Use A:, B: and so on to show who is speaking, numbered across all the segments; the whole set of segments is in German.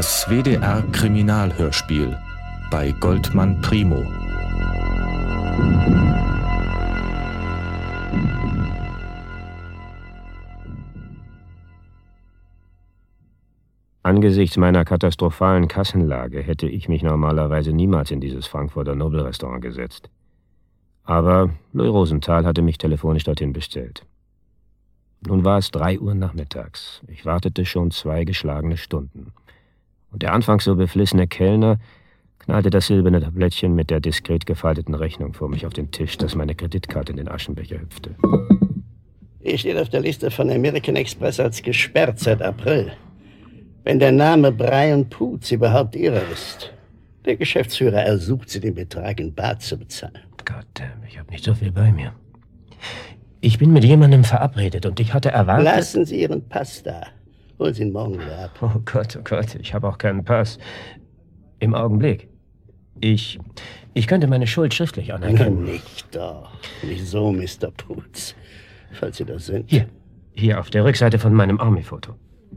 A: Das WDR-Kriminalhörspiel bei Goldmann Primo.
B: Angesichts meiner katastrophalen Kassenlage hätte ich mich normalerweise niemals in dieses Frankfurter Nobelrestaurant gesetzt. Aber Louis Rosenthal hatte mich telefonisch dorthin bestellt. Nun war es 3 Uhr nachmittags. Ich wartete schon 2 geschlagene Stunden. Und der anfangs so beflissene Kellner knallte das silberne Tablettchen mit der diskret gefalteten Rechnung vor mich auf den Tisch, dass meine Kreditkarte in den Aschenbecher hüpfte.
C: Ich stehe auf der Liste von American Express als gesperrt seit April. Wenn der Name Brian Poots überhaupt Ihrer ist. Der Geschäftsführer ersucht Sie, den Betrag in bar zu bezahlen.
B: Goddammit, ich habe nicht so viel bei mir. Ich bin mit jemandem verabredet und ich hatte erwartet...
C: Lassen Sie Ihren Pass da. Holen Sie ihn morgen wieder ab.
B: Oh Gott, ich habe auch keinen Pass. Im Augenblick. Ich könnte meine Schuld schriftlich anerkennen.
C: Nicht doch. Nicht so, Mr. Poots. Falls Sie das sind.
B: Hier auf der Rückseite von meinem Army-Foto.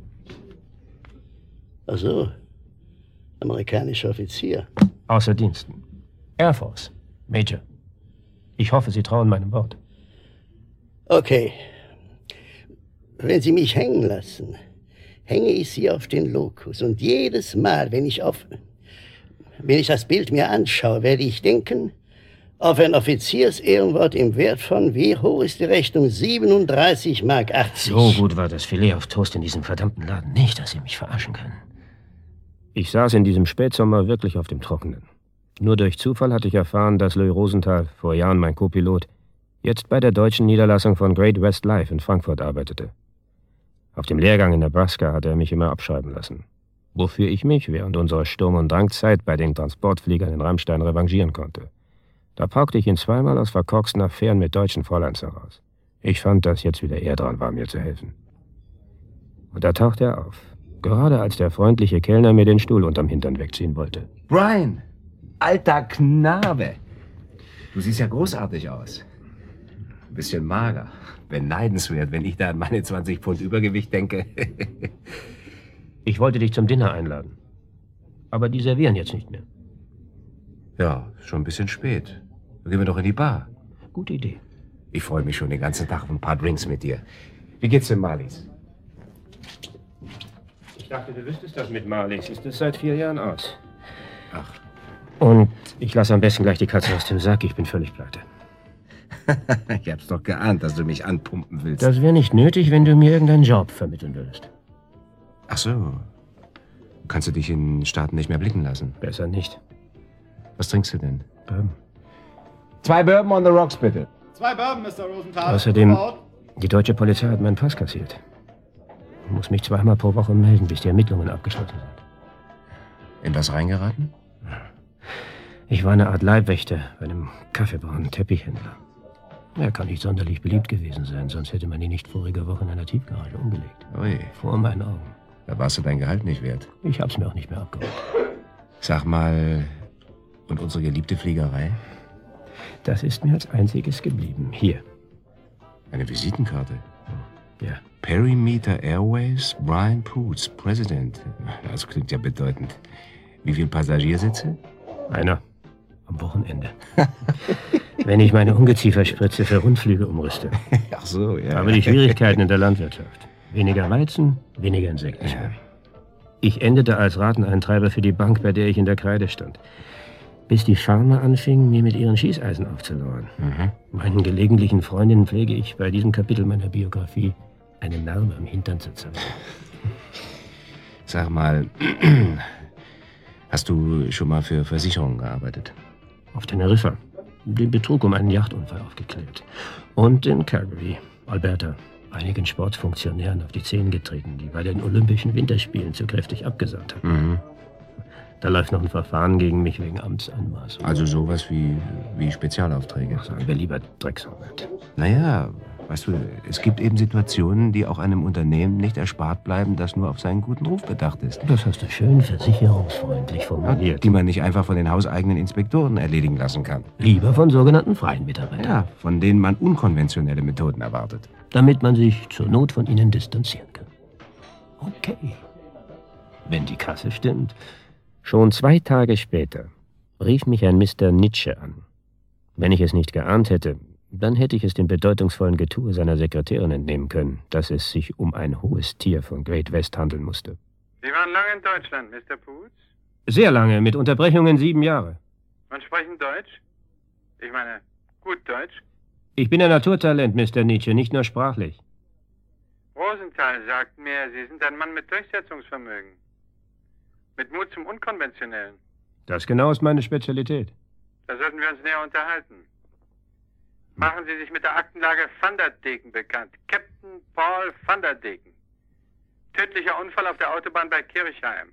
C: Ach so. Amerikanischer Offizier.
B: Außer Diensten. Air Force. Major. Ich hoffe, Sie trauen meinem Wort.
C: Okay. Wenn Sie mich hängen lassen, hänge ich Sie auf den Lokus. Und jedes Mal, wenn ich das Bild mir anschaue, werde ich denken, auf ein Offiziersehrenwort im Wert von, wie hoch ist die Rechnung? 37,80 Mark.
B: So gut war das Filet auf Toast in diesem verdammten Laden nicht, dass Sie mich verarschen können. Ich saß in diesem Spätsommer wirklich auf dem Trockenen. Nur durch Zufall hatte ich erfahren, dass Louis Rosenthal, vor Jahren mein Co-Pilot, jetzt bei der deutschen Niederlassung von Great West Life in Frankfurt arbeitete. Auf dem Lehrgang in Nebraska hatte er mich immer abschreiben lassen, wofür ich mich während unserer Sturm- und Drangzeit bei den Transportfliegern in Rammstein revanchieren konnte. Da paukte ich ihn zweimal aus verkorksten Affären mit deutschen Fräuleins heraus. Ich fand, dass jetzt wieder er dran war, mir zu helfen. Und da tauchte er auf, gerade als der freundliche Kellner mir den Stuhl unterm Hintern wegziehen wollte.
D: Brian, alter Knabe, du siehst ja großartig aus. Ein bisschen mager, beneidenswert, wenn ich da an meine 20 Pfund Übergewicht denke.
B: Ich wollte dich zum Dinner einladen, aber die servieren jetzt nicht mehr.
D: Ja, schon ein bisschen spät. Dann gehen wir doch in die Bar.
B: Gute Idee.
D: Ich freue mich schon den ganzen Tag auf ein paar Drinks mit dir. Wie geht's denn Marlies?
B: Ich dachte, du wüsstest das mit Marlies. Ist es seit 4 Jahren aus.
D: Ach.
B: Und ich lasse am besten gleich die Katze aus dem Sack. Ich bin völlig pleite.
D: Ich hab's doch geahnt, dass du mich anpumpen willst.
B: Das wäre nicht nötig, wenn du mir irgendeinen Job vermitteln würdest.
D: Ach so. Kannst du dich in den Staaten nicht mehr blicken lassen?
B: Besser nicht.
D: Was trinkst du denn?
B: Bourbon.
D: 2 Bourbon on the rocks, bitte.
E: 2 Bourbon, Mr. Rosenthal.
B: Außerdem, die deutsche Polizei hat meinen Pass kassiert. Ich muss mich 2-mal pro Woche melden, bis die Ermittlungen abgeschlossen sind.
D: In was reingeraten?
B: Ich war eine Art Leibwächter bei einem kaffeebraunen Teppichhändler. Er kann nicht sonderlich beliebt gewesen sein, sonst hätte man ihn nicht vorige Woche in einer Tiefgarage umgelegt.
D: Ui.
B: Vor meinen Augen.
D: Da warst du dein Gehalt nicht wert.
B: Ich hab's mir auch nicht mehr abgeholt.
D: Sag mal, und unsere geliebte Fliegerei?
B: Das ist mir als einziges geblieben. Hier.
D: Eine Visitenkarte?
B: Ja.
D: Perimeter Airways, Brian Poots, President. Das klingt ja bedeutend. Wie viele Passagiersitze?
B: Einer. Am Wochenende. Wenn ich meine Ungezieferspritze für Rundflüge umrüste.
D: Ach so, ja.
B: Aber die Schwierigkeiten in der Landwirtschaft. Weniger Weizen, weniger Insekten. Ja. Ich endete als Rateneintreiber für die Bank, bei der ich in der Kreide stand. Bis die Farmer anfingen, mir mit ihren Schießeisen aufzulauern. Meinen gelegentlichen Freundinnen pflege ich bei diesem Kapitel meiner Biografie eine Narbe am Hintern zu zeigen.
D: Sag mal, hast du schon mal für Versicherungen gearbeitet?
B: Auf Teneriffa. Den Betrug um einen Yachtunfall aufgeklärt. Und in Calgary, Alberta, einigen Sportfunktionären auf die Zehen getreten, die bei den Olympischen Winterspielen zu kräftig abgesagt hatten. Da läuft noch ein Verfahren gegen mich wegen Amtsanmaßung.
D: Also sowas wie Spezialaufträge?
B: Sagen wir lieber Drecksarbeit.
D: Naja, weißt du, es gibt eben Situationen, die auch einem Unternehmen nicht erspart bleiben, das nur auf seinen guten Ruf bedacht ist.
B: Das hast du schön versicherungsfreundlich formuliert.
D: Die man nicht einfach von den hauseigenen Inspektoren erledigen lassen kann.
B: Lieber von sogenannten freien Mitarbeitern.
D: Ja, von denen man unkonventionelle Methoden erwartet.
B: Damit man sich zur Not von ihnen distanzieren kann. Okay. wenn die Kasse stimmt. Schon 2 Tage später rief mich ein Mr. Nietzsche an. Wenn ich es nicht geahnt hätte, dann hätte ich es dem bedeutungsvollen Getue seiner Sekretärin entnehmen können, dass es sich um ein hohes Tier von Great West handeln musste.
F: Sie waren lange in Deutschland, Mr. Poots?
B: Sehr lange, mit Unterbrechungen 7 Jahre.
F: Und sprechen Deutsch? Ich meine, gut Deutsch?
B: Ich bin ein Naturtalent, Mr. Nietzsche, nicht nur sprachlich.
F: Rosenthal sagt mir, Sie sind ein Mann mit Durchsetzungsvermögen. Mit Mut zum Unkonventionellen.
B: Das genau ist meine Spezialität.
F: Da sollten wir uns näher unterhalten. Machen Sie sich mit der Aktenlage Van der Deken bekannt. Captain Paul Van der Deken. Tödlicher Unfall auf der Autobahn bei Kirchheim.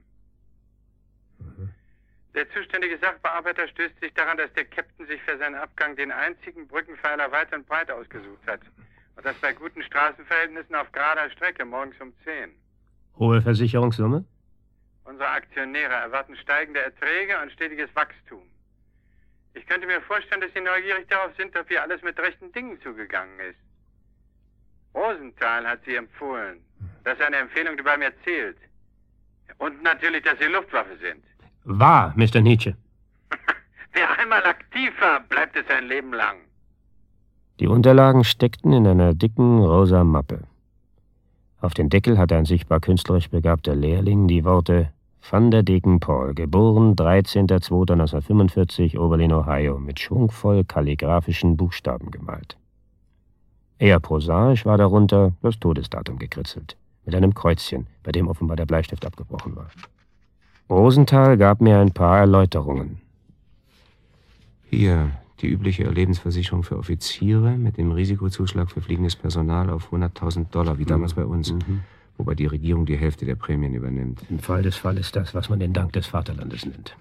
F: Der zuständige Sachbearbeiter stößt sich daran, dass der Captain sich für seinen Abgang den einzigen Brückenpfeiler weit und breit ausgesucht hat. Und das bei guten Straßenverhältnissen auf gerader Strecke, morgens um 10.
B: Hohe Versicherungssumme?
F: Unsere Aktionäre erwarten steigende Erträge und stetiges Wachstum. Ich könnte mir vorstellen, dass Sie neugierig darauf sind, ob hier alles mit rechten Dingen zugegangen ist. Rosenthal hat Sie empfohlen. Das ist eine Empfehlung, die bei mir zählt. Und natürlich, dass Sie Luftwaffe sind.
B: Wahr, Mr. Nietzsche.
F: Wer einmal aktiv war, bleibt es sein Leben lang.
B: Die Unterlagen steckten in einer dicken rosa Mappe. Auf den Deckel hatte ein sichtbar künstlerisch begabter Lehrling die Worte Van der Deken Paul, geboren 13.02.1945, Oberlin, Ohio, mit schwungvoll kalligraphischen Buchstaben gemalt. Eher prosaisch war darunter das Todesdatum gekritzelt, mit einem Kreuzchen, bei dem offenbar der Bleistift abgebrochen war. Rosenthal gab mir ein paar Erläuterungen.
G: Hier, die übliche Lebensversicherung für Offiziere mit dem Risikozuschlag für fliegendes Personal auf $100.000, wie damals bei uns. Wobei die Regierung die Hälfte der Prämien übernimmt.
B: Im Fall des Falles das, was man den Dank des Vaterlandes nennt.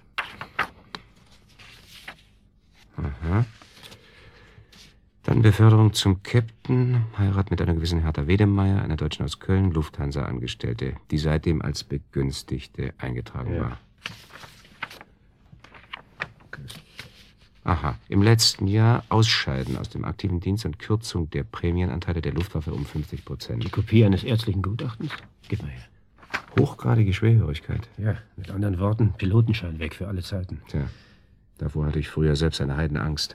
G: Aha. Dann Beförderung zum Captain, Heirat mit einer gewissen Hertha Wedemeyer, einer Deutschen aus Köln, Lufthansa-Angestellte, die seitdem als Begünstigte eingetragen war. Aha, im letzten Jahr Ausscheiden aus dem aktiven Dienst und Kürzung der Prämienanteile der Luftwaffe um 50%.
B: Die Kopie eines ärztlichen Gutachtens? Gib mal her.
G: Hochgradige Schwerhörigkeit.
B: Ja, mit anderen Worten, Pilotenschein weg für alle Zeiten.
G: Tja, davor hatte ich früher selbst eine Heidenangst.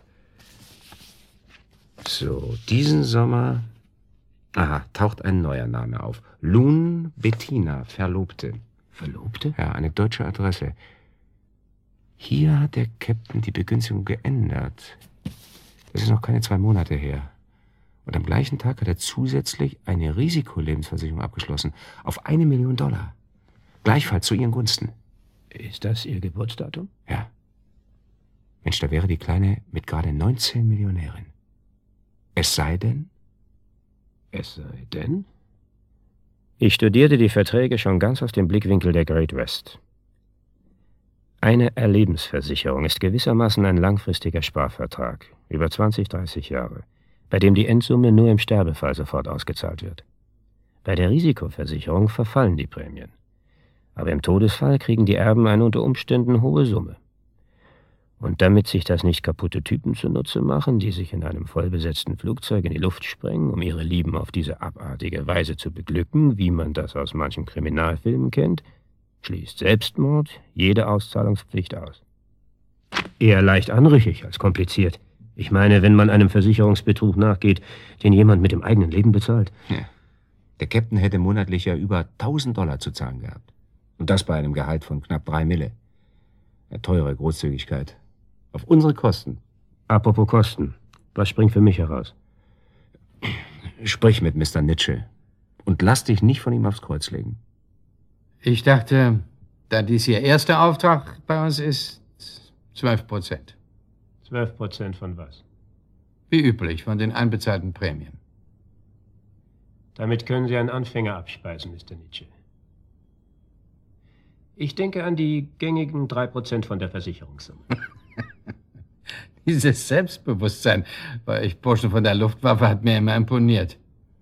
G: So, diesen Sommer... Aha, taucht ein neuer Name auf. Lun Bettina, Verlobte.
B: Verlobte?
G: Ja, eine deutsche Adresse. Hier hat der Captain die Begünstigung geändert. Das ist noch keine 2 Monate her. Und am gleichen Tag hat er zusätzlich eine Risikolebensversicherung abgeschlossen. Auf $1 Million. Gleichfalls zu ihren Gunsten.
B: Ist das Ihr Geburtsdatum?
G: Ja. Mensch, da wäre die Kleine mit gerade 19 Millionärin. Es sei denn...
B: Es sei denn? Ich studierte die Verträge schon ganz aus dem Blickwinkel der Great West. Eine Erlebensversicherung ist gewissermaßen ein langfristiger Sparvertrag, über 20, 30 Jahre, bei dem die Endsumme nur im Sterbefall sofort ausgezahlt wird. Bei der Risikoversicherung verfallen die Prämien. Aber im Todesfall kriegen die Erben eine unter Umständen hohe Summe. Und damit sich das nicht kaputte Typen zunutze machen, die sich in einem vollbesetzten Flugzeug in die Luft sprengen, um ihre Lieben auf diese abartige Weise zu beglücken, wie man das aus manchen Kriminalfilmen kennt, schließt Selbstmord jede Auszahlungspflicht aus. Eher leicht anrüchig als kompliziert. Ich meine, wenn man einem Versicherungsbetrug nachgeht, den jemand mit dem eigenen Leben bezahlt.
G: Ja. Der Captain hätte monatlich ja über $1.000 zu zahlen gehabt. Und das bei einem Gehalt von knapp 3 Mille. Eine teure Großzügigkeit. Auf unsere Kosten.
B: Apropos Kosten. Was springt für mich heraus?
G: Sprich mit Mr. Nietzsche. Und lass dich nicht von ihm aufs Kreuz legen.
H: Ich dachte, da dies Ihr erster Auftrag bei uns ist, 12%.
B: 12% von was?
H: Wie üblich, von den einbezahlten Prämien.
B: Damit können Sie einen Anfänger abspeisen, Mr. Nietzsche. Ich denke an die gängigen 3% von der Versicherungssumme.
H: Dieses Selbstbewusstsein bei euch Burschen von der Luftwaffe hat mir immer imponiert.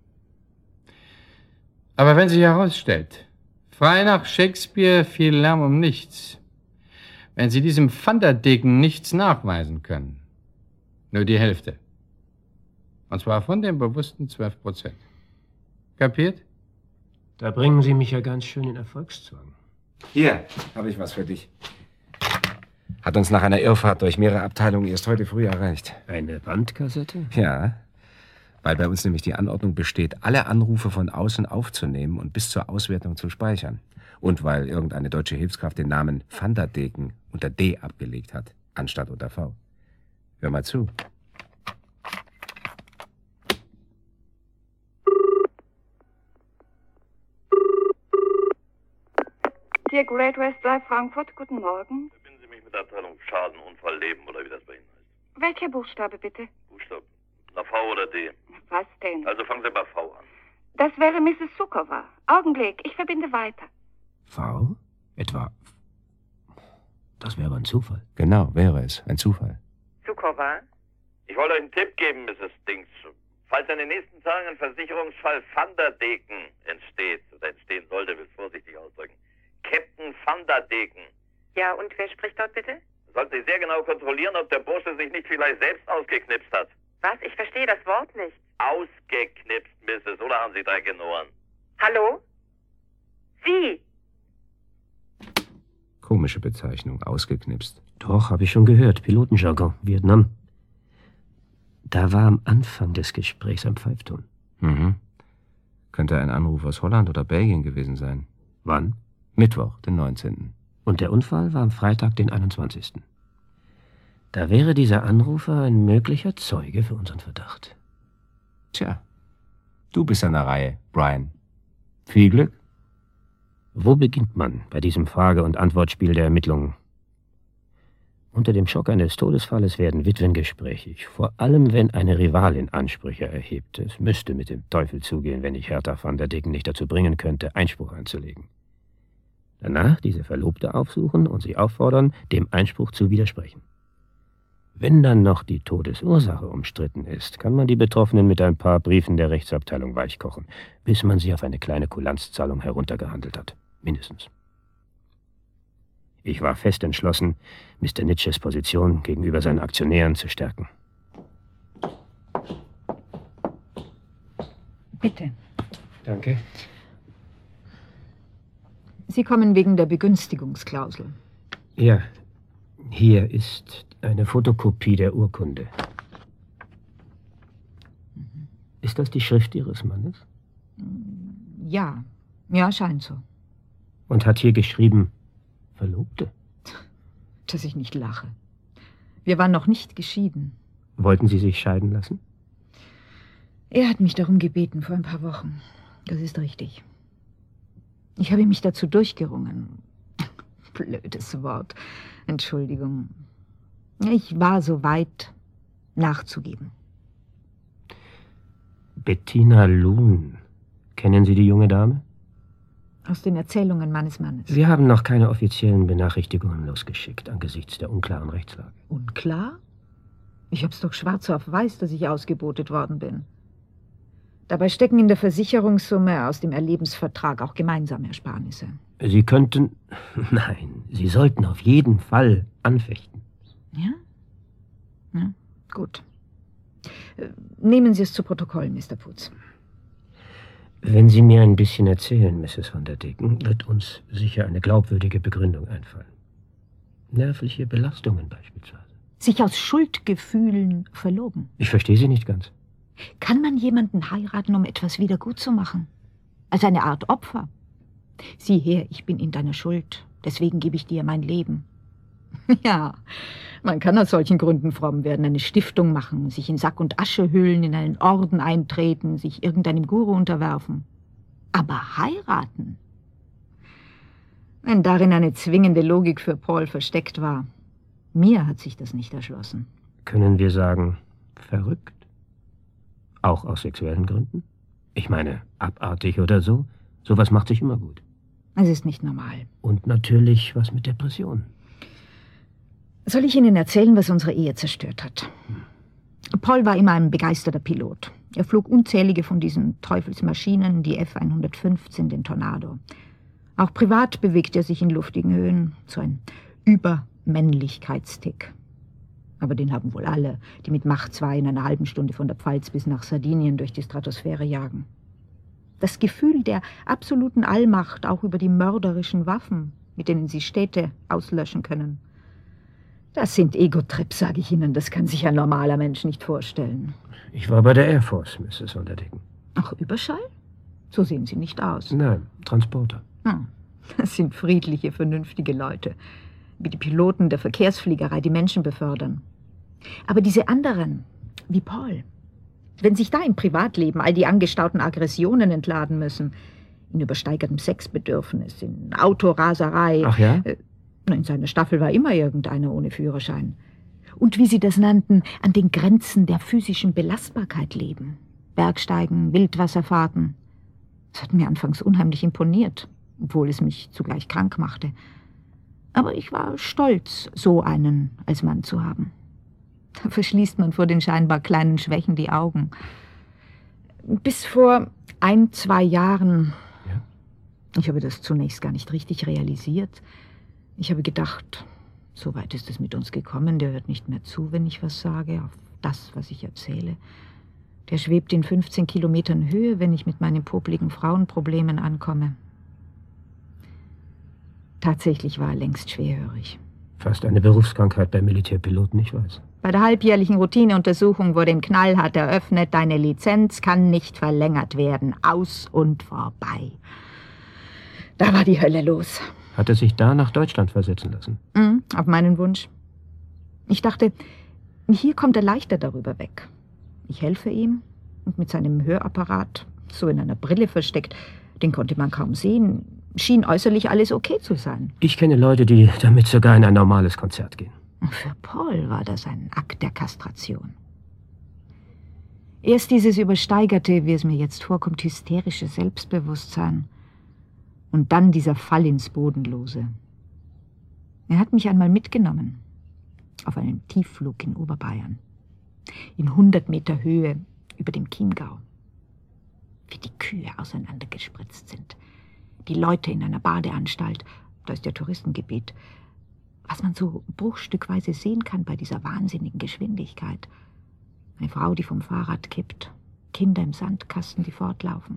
H: Aber wenn sich herausstellt, frei nach Shakespeare viel Lärm um nichts, wenn Sie diesem Van der Deken nichts nachweisen können, nur die Hälfte. Und zwar von den bewussten 12%. Kapiert?
B: Da bringen Sie mich ja ganz schön in Erfolgszwang.
G: Hier, habe ich was für dich. Hat uns nach einer Irrfahrt durch mehrere Abteilungen erst heute früh erreicht.
B: Eine Bandkassette?
G: Ja, weil bei uns nämlich die Anordnung besteht, alle Anrufe von außen aufzunehmen und bis zur Auswertung zu speichern. Und weil irgendeine deutsche Hilfskraft den Namen Van der Deken unter D abgelegt hat, anstatt unter V. Hör mal zu.
I: Hier Great West Drive Frankfurt, guten Morgen.
J: Verbinden Sie mich mit der Abteilung Schaden, Unfall, Leben oder wie das bei Ihnen heißt.
I: Welcher Buchstabe bitte?
J: Buchstabe. Na, V oder D?
I: Was denn?
J: Also fangen Sie bei V an.
I: Das wäre Mrs. Sukowa. Augenblick, ich verbinde weiter.
B: V? Etwa? Das wäre ein Zufall.
G: Genau, wäre es. Ein Zufall.
I: Sukowa?
J: Ich wollte euch einen Tipp geben, Mrs. Dings. Falls in den nächsten Tagen ein Versicherungsfall Van der Deken entsteht, oder entstehen sollte, will ich es vorsichtig ausdrücken. Captain Van der Deken.
I: Ja, und wer spricht dort bitte?
J: Sollten Sie sehr genau kontrollieren, ob der Bursche sich nicht vielleicht selbst ausgeknipst hat.
I: Was? Ich verstehe das Wort nicht.
J: Ausgeknipst, Mrs. Oder haben Sie dreckige Ohren?
I: Hallo? Sie?
G: Komische Bezeichnung, ausgeknipst.
B: Doch, habe ich schon gehört. Pilotenjargon, Vietnam. Da war am Anfang des Gesprächs ein Pfeifton.
G: Mhm. Könnte ein Anruf aus Holland oder Belgien gewesen sein.
B: Wann?
G: Mittwoch, den 19.
B: Und der Unfall war am Freitag, den 21. Da wäre dieser Anrufer ein möglicher Zeuge für unseren Verdacht.
G: Tja, du bist an der Reihe, Brian. Viel Glück.
B: Wo beginnt man bei diesem Frage- und Antwortspiel der Ermittlungen? Unter dem Schock eines Todesfalles werden Witwen gesprächig, vor allem wenn eine Rivalin Ansprüche erhebt. Es müsste mit dem Teufel zugehen, wenn ich Hertha van der Deken nicht dazu bringen könnte, Einspruch einzulegen. Danach diese Verlobte aufsuchen und sie auffordern, dem Einspruch zu widersprechen. Wenn dann noch die Todesursache umstritten ist, kann man die Betroffenen mit ein paar Briefen der Rechtsabteilung weichkochen, bis man sie auf eine kleine Kulanzzahlung heruntergehandelt hat. Mindestens. Ich war fest entschlossen, Mr. Nitsches Position gegenüber seinen Aktionären zu stärken.
K: Bitte.
B: Danke.
K: Sie kommen wegen der Begünstigungsklausel.
B: Ja, hier ist eine Fotokopie der Urkunde. Ist das die Schrift Ihres Mannes?
K: Ja, ja, scheint so.
B: Und hat hier geschrieben, Verlobte?
K: Dass ich nicht lache. Wir waren noch nicht geschieden.
B: Wollten Sie sich scheiden lassen?
K: Er hat mich darum gebeten vor ein paar Wochen. Das ist richtig. Ich habe mich dazu durchgerungen. Blödes Wort. Entschuldigung. Ich war so weit, nachzugeben.
B: Bettina Luhn. Kennen Sie die junge Dame?
K: Aus den Erzählungen meines Mannes.
B: Sie haben noch keine offiziellen Benachrichtigungen losgeschickt, angesichts der unklaren Rechtslage.
K: Unklar? Ich hab's doch schwarz auf weiß, dass ich ausgebotet worden bin. Dabei stecken in der Versicherungssumme aus dem Erlebensvertrag auch gemeinsame Ersparnisse.
B: Sie könnten... Nein, Sie sollten auf jeden Fall anfechten.
K: Ja? Ja, gut. Nehmen Sie es zu Protokoll, Mr. Putz.
B: Wenn Sie mir ein bisschen erzählen, Mrs. van der Deken, wird uns sicher eine glaubwürdige Begründung einfallen. Nervliche Belastungen beispielsweise.
K: Sich aus Schuldgefühlen verloben.
B: Ich verstehe Sie nicht ganz.
K: Kann man jemanden heiraten, um etwas wieder gut zu machen? Als eine Art Opfer? Sieh her, ich bin in deiner Schuld, deswegen gebe ich dir mein Leben. Ja, man kann aus solchen Gründen fromm werden, eine Stiftung machen, sich in Sack und Asche hüllen, in einen Orden eintreten, sich irgendeinem Guru unterwerfen. Aber heiraten? Wenn darin eine zwingende Logik für Paul versteckt war, mir hat sich das nicht erschlossen.
B: Können wir sagen, verrückt? Auch aus sexuellen Gründen? Ich meine, abartig oder so? Sowas macht sich immer gut.
K: Es ist nicht normal.
B: Und natürlich was mit Depressionen.
K: Soll ich Ihnen erzählen, was unsere Ehe zerstört hat? Paul war immer ein begeisterter Pilot. Er flog unzählige von diesen Teufelsmaschinen, die F-115, den Tornado. Auch privat bewegt er sich in luftigen Höhen, so ein Übermännlichkeitstick. Aber den haben wohl alle, die mit Mach 2 in einer halben Stunde von der Pfalz bis nach Sardinien durch die Stratosphäre jagen. Das Gefühl der absoluten Allmacht, auch über die mörderischen Waffen, mit denen Sie Städte auslöschen können. Das sind Ego-Trips, sage ich Ihnen. Das kann sich ein normaler Mensch nicht vorstellen.
B: Ich war bei der Air Force, Mrs. Van der Decken.
K: Ach, Überschall? So sehen Sie nicht aus.
B: Nein, Transporter.
K: Das sind friedliche, vernünftige Leute. Wie die Piloten der Verkehrsfliegerei, die Menschen befördern. Aber diese anderen, wie Paul, wenn sich da im Privatleben all die angestauten Aggressionen entladen müssen, in übersteigertem Sexbedürfnis, in Autoraserei.
B: Ach ja?
K: In seiner Staffel war immer irgendeiner ohne Führerschein. Und wie Sie das nannten, an den Grenzen der physischen Belastbarkeit leben. Bergsteigen, Wildwasserfahrten. Das hat mir anfangs unheimlich imponiert, obwohl es mich zugleich krank machte. Aber ich war stolz, so einen als Mann zu haben. Da verschließt man vor den scheinbar kleinen Schwächen die Augen. Bis vor 1-2 Jahren.
B: Ja?
K: Ich habe das zunächst gar nicht richtig realisiert. Ich habe gedacht, so weit ist es mit uns gekommen, der hört nicht mehr zu, wenn ich was sage, auf das, was ich erzähle. Der schwebt in 15 Kilometern Höhe, wenn ich mit meinen popligen Frauenproblemen ankomme. Tatsächlich war er längst schwerhörig.
B: Fast eine Berufskrankheit bei Militärpiloten, ich weiß.
K: Bei der halbjährlichen Routineuntersuchung wurde ihm knallhart eröffnet, deine Lizenz kann nicht verlängert werden. Aus und vorbei. Da war die Hölle los.
B: Hat er sich da nach Deutschland versetzen lassen?
K: Auf meinen Wunsch. Ich dachte, hier kommt er leichter darüber weg. Ich helfe ihm und mit seinem Hörapparat, so in einer Brille versteckt, den konnte man kaum sehen, schien äußerlich alles okay zu sein.
B: Ich kenne Leute, die damit sogar in ein normales Konzert gehen.
K: Für Paul war das ein Akt der Kastration. Erst dieses übersteigerte, wie es mir jetzt vorkommt, hysterische Selbstbewusstsein. Und dann dieser Fall ins Bodenlose. Er hat mich einmal mitgenommen. Auf einem Tiefflug in Oberbayern. In 100 Meter Höhe über dem Chiemgau. Wie die Kühe auseinandergespritzt sind. Die Leute in einer Badeanstalt, da ist ja Touristengebiet. Was man so bruchstückweise sehen kann bei dieser wahnsinnigen Geschwindigkeit. Eine Frau, die vom Fahrrad kippt. Kinder im Sandkasten, die fortlaufen.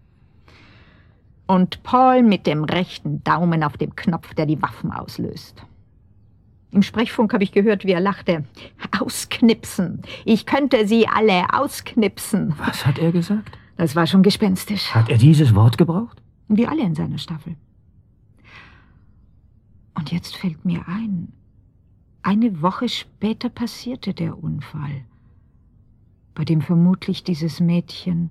K: Und Paul mit dem rechten Daumen auf dem Knopf, der die Waffen auslöst. Im Sprechfunk habe ich gehört, wie er lachte. Ausknipsen. Ich könnte sie alle ausknipsen.
B: Was hat er gesagt?
K: Das war schon gespenstisch.
B: Hat er dieses Wort gebraucht?
K: Wie alle in seiner Staffel. Und jetzt fällt mir ein, eine Woche später passierte der Unfall, bei dem vermutlich dieses Mädchen...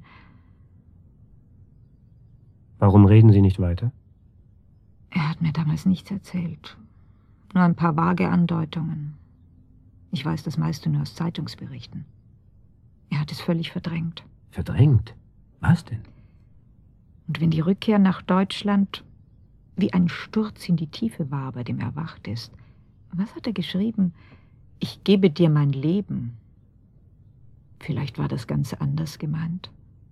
B: Warum reden Sie nicht weiter?
K: Er hat mir damals nichts erzählt. Nur ein paar vage Andeutungen. Ich weiß das meiste nur aus Zeitungsberichten. Er hat es völlig verdrängt.
B: Verdrängt? Was denn?
K: Und wenn die Rückkehr nach Deutschland wie ein Sturz in die Tiefe war, bei dem er erwacht ist, was hat er geschrieben? Ich gebe dir mein Leben. Vielleicht war das ganz anders gemeint.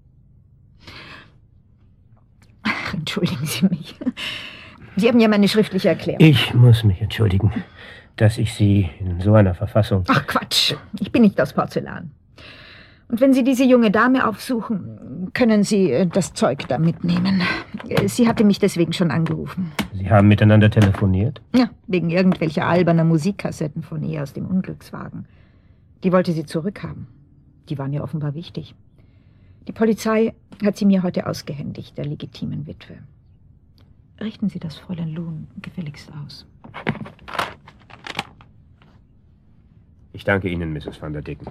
K: Ach, entschuldigen Sie mich. Sie haben ja meine schriftliche Erklärung.
B: Ich muss mich entschuldigen, dass ich Sie in so einer Verfassung...
K: Ach Quatsch, ich bin nicht aus Porzellan. Und wenn Sie diese junge Dame aufsuchen, können Sie das Zeug da mitnehmen. Sie hatte mich deswegen schon angerufen.
B: Sie haben miteinander telefoniert?
K: Ja, wegen irgendwelcher alberner Musikkassetten von ihr aus dem Unglückswagen. Die wollte sie zurückhaben. Die waren ihr offenbar wichtig. Die Polizei hat sie mir heute ausgehändigt, der legitimen Witwe. Richten Sie das Fräulein Loon gefälligst aus.
B: Ich danke Ihnen, Mrs. Van der Decken.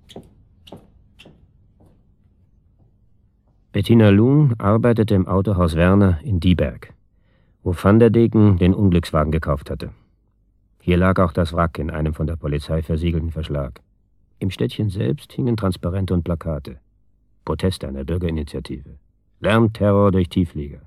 B: Bettina Loon arbeitete im Autohaus Werner in Dieberg, wo Van der Decken den Unglückswagen gekauft hatte. Hier lag auch das Wrack in einem von der Polizei versiegelten Verschlag. Im Städtchen selbst hingen Transparente und Plakate. Proteste einer Bürgerinitiative. Lärmterror durch Tiefflieger.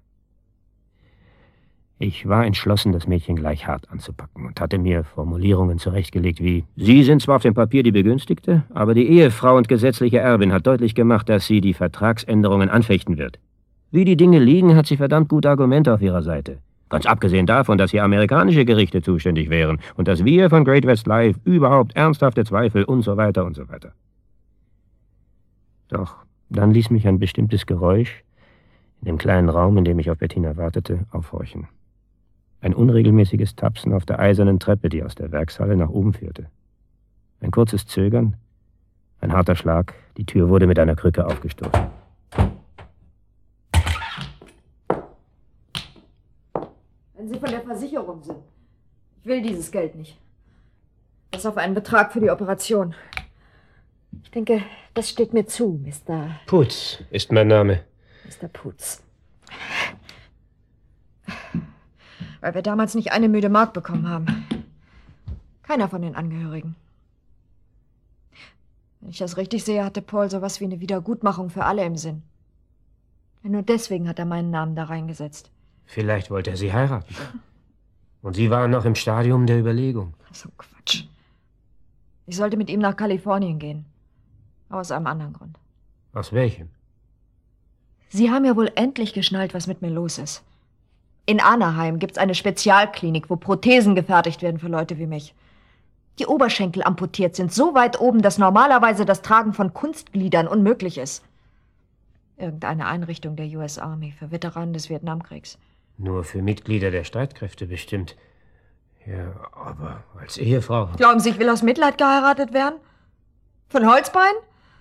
B: Ich war entschlossen, das Mädchen gleich hart anzupacken und hatte mir Formulierungen zurechtgelegt wie: Sie sind zwar auf dem Papier die Begünstigte, aber die Ehefrau und gesetzliche Erbin hat deutlich gemacht, dass sie die Vertragsänderungen anfechten wird. Wie die Dinge liegen, hat sie verdammt gute Argumente auf ihrer Seite. Ganz abgesehen davon, dass hier amerikanische Gerichte zuständig wären und dass wir von Great West Live überhaupt ernsthafte Zweifel und so weiter und so weiter. Doch dann ließ mich ein bestimmtes Geräusch in dem kleinen Raum, in dem ich auf Bettina wartete, aufhorchen. Ein unregelmäßiges Tapsen auf der eisernen Treppe, die aus der Werkshalle nach oben führte. Ein kurzes Zögern, ein harter Schlag, die Tür wurde mit einer Krücke aufgestoßen.
L: Wenn Sie von der Versicherung sind. Ich will dieses Geld nicht. Bis auf einen Betrag für die Operation. Ich denke, das steht mir zu, Mr.
B: Putz ist mein Name.
L: Mr. Putz. Weil wir damals nicht eine müde Mark bekommen haben. Keiner von den Angehörigen. Wenn ich das richtig sehe, hatte Paul sowas wie eine Wiedergutmachung für alle im Sinn. Und nur deswegen hat er meinen Namen da reingesetzt.
B: Vielleicht wollte er sie heiraten. Und Sie waren noch im Stadium der Überlegung.
L: So Quatsch. Ich sollte mit ihm nach Kalifornien gehen. Aber aus einem anderen Grund.
B: Aus welchem?
L: Sie haben ja wohl endlich geschnallt, was mit mir los ist. In Anaheim gibt's eine Spezialklinik, wo Prothesen gefertigt werden für Leute wie mich. Die Oberschenkel amputiert sind so weit oben, dass normalerweise das Tragen von Kunstgliedern unmöglich ist. Irgendeine Einrichtung der US Army für Veteranen des Vietnamkriegs.
B: Nur für Mitglieder der Streitkräfte bestimmt. Ja, aber als Ehefrau...
L: Glauben Sie, ich will aus Mitleid geheiratet werden? Von Holzbein?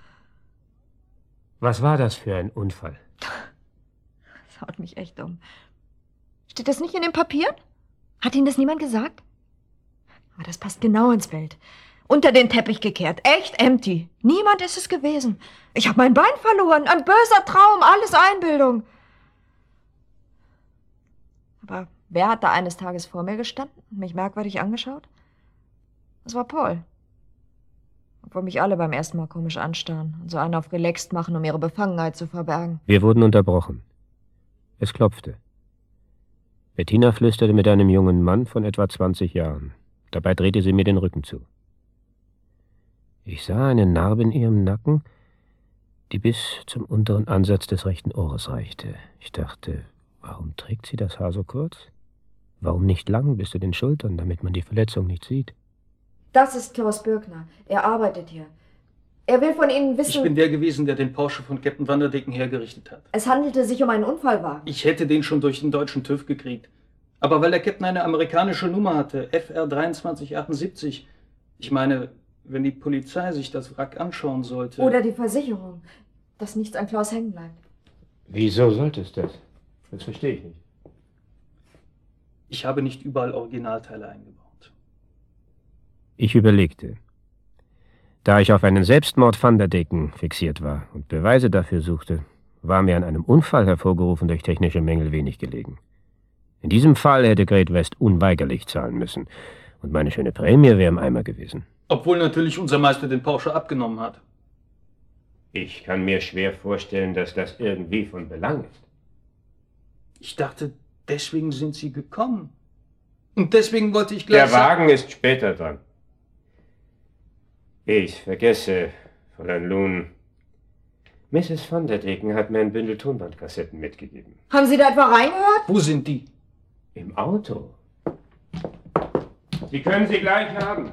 B: Was war das für ein Unfall?
L: Das haut mich echt um. Steht das nicht in den Papieren? Hat Ihnen das niemand gesagt? Aber das passt genau ins Bild. Unter den Teppich gekehrt. Echt empty. Niemand ist es gewesen. Ich habe mein Bein verloren. Ein böser Traum. Alles Einbildung. Aber wer hat da eines Tages vor mir gestanden und mich merkwürdig angeschaut? Das war Paul. Obwohl mich alle beim ersten Mal komisch anstarren und so einen auf relaxed machen, um ihre Befangenheit zu verbergen.
B: Wir wurden unterbrochen. Es klopfte. Bettina flüsterte mit einem jungen Mann von etwa 20 Jahren. Dabei drehte sie mir den Rücken zu. Ich sah eine Narbe in ihrem Nacken, die bis zum unteren Ansatz des rechten Ohres reichte. Ich dachte, warum trägt sie das Haar so kurz? Warum nicht lang bis zu den Schultern, damit man die Verletzung nicht sieht?
L: Das ist Klaus Birkner. Er arbeitet hier. Er will von Ihnen wissen...
E: Ich bin der gewesen, der den Porsche von Captain Vanderdecken hergerichtet hat.
L: Es handelte sich um einen Unfallwagen.
E: Ich hätte den schon durch den deutschen TÜV gekriegt. Aber weil der Captain eine amerikanische Nummer hatte, FR 2378, ich meine, wenn die Polizei sich das Wrack anschauen sollte...
L: Oder die Versicherung, dass nichts an Klaus hängen bleibt.
B: Wieso sollte es das? Das verstehe ich nicht.
E: Ich habe nicht überall Originalteile eingebaut.
B: Ich überlegte. Da ich auf einen Selbstmord Vanderdecken fixiert war und Beweise dafür suchte, war mir an einem Unfall hervorgerufen durch technische Mängel wenig gelegen. In diesem Fall hätte Great West unweigerlich zahlen müssen und meine schöne Prämie wäre im Eimer gewesen.
E: Obwohl natürlich unser Meister den Porsche abgenommen hat.
B: Ich kann mir schwer vorstellen, dass das irgendwie von Belang ist.
E: Ich dachte, deswegen sind Sie gekommen. Und deswegen wollte ich gleich...
B: Der Wagen ist später dran. Ich vergesse, Fräulein Loon. Mrs. Vanderdecken hat mir ein Bündel Tonbandkassetten mitgegeben.
L: Haben Sie da etwa reingehört?
E: Wo sind die?
B: Im Auto. Sie können sie gleich haben.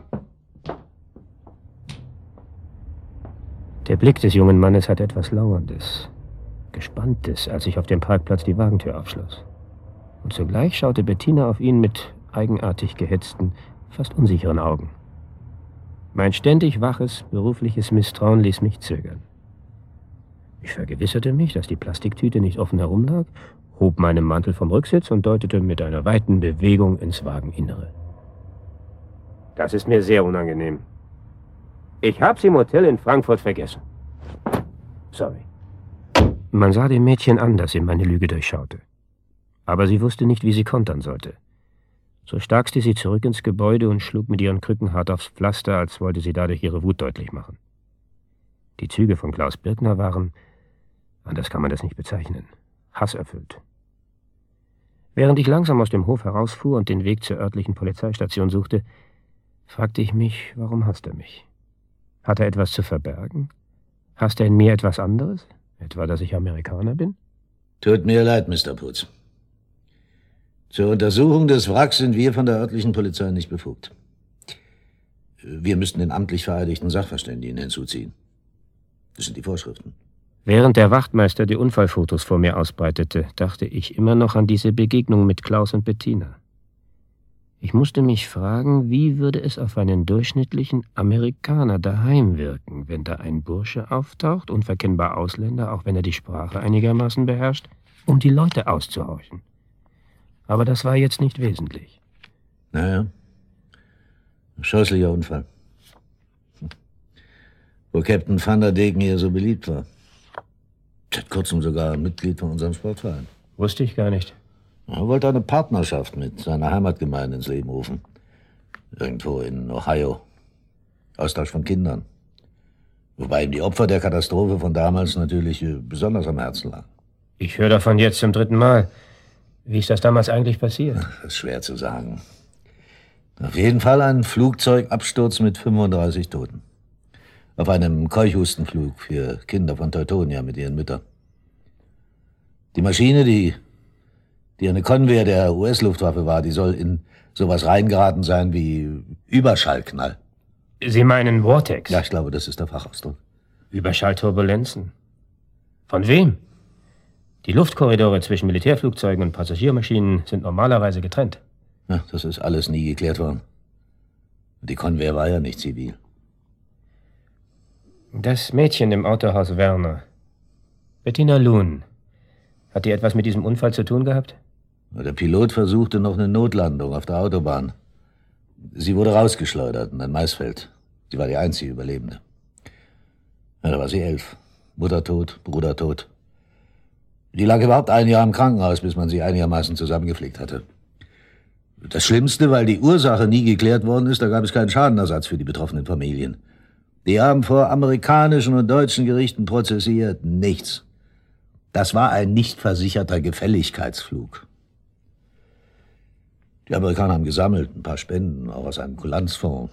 B: Der Blick des jungen Mannes hatte etwas Lauerndes, Gespanntes, als ich auf dem Parkplatz die Wagentür aufschloss. Und zugleich schaute Bettina auf ihn mit eigenartig gehetzten, fast unsicheren Augen. Mein ständig waches, berufliches Misstrauen ließ mich zögern. Ich vergewisserte mich, dass die Plastiktüte nicht offen herumlag, hob meinen Mantel vom Rücksitz und deutete mit einer weiten Bewegung ins Wageninnere. Das ist mir sehr unangenehm. Ich hab's im Hotel in Frankfurt vergessen. Sorry. Man sah dem Mädchen an, dass sie meine Lüge durchschaute. Aber sie wusste nicht, wie sie kontern sollte. So starkste sie zurück ins Gebäude und schlug mit ihren Krücken hart aufs Pflaster, als wollte sie dadurch ihre Wut deutlich machen. Die Züge von Klaus Birkner waren, anders kann man das nicht bezeichnen, hasserfüllt. Während ich langsam aus dem Hof herausfuhr und den Weg zur örtlichen Polizeistation suchte, fragte ich mich, warum hasst er mich? Hat er etwas zu verbergen? Hasst er in mir etwas anderes? Etwa, dass ich Amerikaner bin?
M: Tut mir leid, Mr. Putz. Zur Untersuchung des Wracks sind wir von der örtlichen Polizei nicht befugt. Wir müssten den amtlich vereidigten Sachverständigen hinzuziehen. Das sind die Vorschriften.
B: Während der Wachtmeister die Unfallfotos vor mir ausbreitete, dachte ich immer noch an diese Begegnung mit Klaus und Bettina. Ich musste mich fragen, wie würde es auf einen durchschnittlichen Amerikaner daheim wirken, wenn da ein Bursche auftaucht, unverkennbar Ausländer, auch wenn er die Sprache einigermaßen beherrscht, um die Leute auszuhorchen. Aber das war jetzt nicht wesentlich.
M: Naja, ein scheußlicher Unfall. Wo Captain Van der Deken hier so beliebt war. Seit kurzem sogar Mitglied von unserem Sportverein.
B: Wusste ich gar nicht.
M: Er wollte eine Partnerschaft mit seiner Heimatgemeinde ins Leben rufen. Irgendwo in Ohio. Austausch von Kindern. Wobei ihm die Opfer der Katastrophe von damals natürlich besonders am Herzen lagen.
B: Ich höre davon jetzt zum 3. Mal. Wie ist das damals eigentlich passiert?
M: Das ist schwer zu sagen. Auf jeden Fall ein Flugzeugabsturz mit 35 Toten. Auf einem Keuchhustenflug für Kinder von Teutonia mit ihren Müttern. Die Maschine, die eine Konvoi der US-Luftwaffe war, die soll in sowas reingeraten sein wie Überschallknall.
B: Sie meinen Vortex?
M: Ja, ich glaube, das ist der Fachausdruck.
B: Überschallturbulenzen? Von wem? Die Luftkorridore zwischen Militärflugzeugen und Passagiermaschinen sind normalerweise getrennt.
M: Ja, das ist alles nie geklärt worden. Die Konvoi war ja nicht zivil.
B: Das Mädchen im Autohaus Werner, Bettina Luhn, hat die etwas mit diesem Unfall zu tun gehabt?
M: Der Pilot versuchte noch eine Notlandung auf der Autobahn. Sie wurde rausgeschleudert in ein Maisfeld. Sie war die einzige Überlebende. Ja, da war sie 11. Mutter tot, Bruder tot. Die lag überhaupt ein Jahr im Krankenhaus, bis man sie einigermaßen zusammengepflegt hatte. Das Schlimmste, weil die Ursache nie geklärt worden ist, da gab es keinen Schadenersatz für die betroffenen Familien. Die haben vor amerikanischen und deutschen Gerichten prozessiert. Nichts. Das war ein nicht versicherter Gefälligkeitsflug. Die Amerikaner haben gesammelt, ein paar Spenden, auch aus einem Kulanzfonds.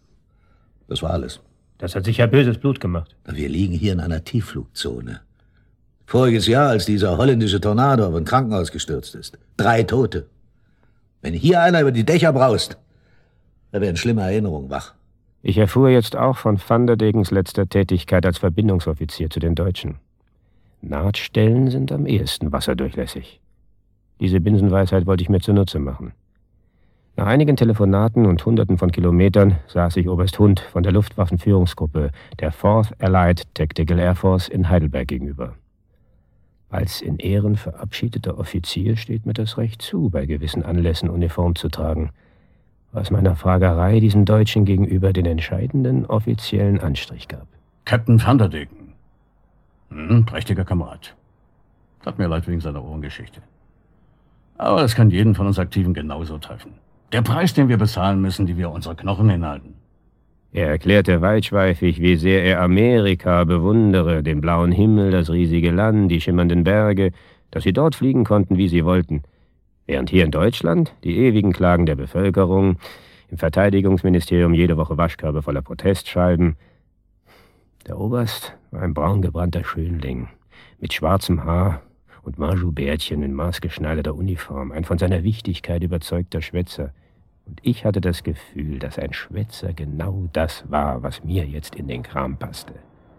M: Das war alles.
B: Das hat sicher böses Blut gemacht.
M: Wir liegen hier in einer Tiefflugzone. Voriges Jahr, als dieser holländische Tornado auf ein Krankenhaus gestürzt ist. 3 Tote. Wenn hier einer über die Dächer braust, da werden schlimme Erinnerungen wach.
B: Ich erfuhr jetzt auch von Van der Dekens letzter Tätigkeit als Verbindungsoffizier zu den Deutschen. Nahtstellen sind am ehesten wasserdurchlässig. Diese Binsenweisheit wollte ich mir zunutze machen. Nach einigen Telefonaten und Hunderten von Kilometern saß ich Oberst Hund von der Luftwaffenführungsgruppe der 4th Allied Tactical Air Force in Heidelberg gegenüber. Als in Ehren verabschiedeter Offizier steht mir das Recht zu, bei gewissen Anlässen Uniform zu tragen, was meiner Fragerei diesem Deutschen gegenüber den entscheidenden offiziellen Anstrich gab.
N: Captain Van der Deken. Prächtiger Kamerad. Tat mir leid wegen seiner Ohrengeschichte. Aber das kann jeden von uns Aktiven genauso treffen. Der Preis, den wir bezahlen müssen, die wir unsere Knochen hinhalten.
B: Er erklärte weitschweifig, wie sehr er Amerika bewundere, den blauen Himmel, das riesige Land, die schimmernden Berge, dass sie dort fliegen konnten, wie sie wollten. Während hier in Deutschland die ewigen Klagen der Bevölkerung, im Verteidigungsministerium jede Woche Waschkörbe voller Protestschreiben. Der Oberst war ein braungebrannter Schönling, mit schwarzem Haar und Manjoubärtchen in maßgeschneiderter Uniform, ein von seiner Wichtigkeit überzeugter Schwätzer. Und ich hatte das Gefühl, dass ein Schwätzer genau das war, was mir jetzt in den Kram passte.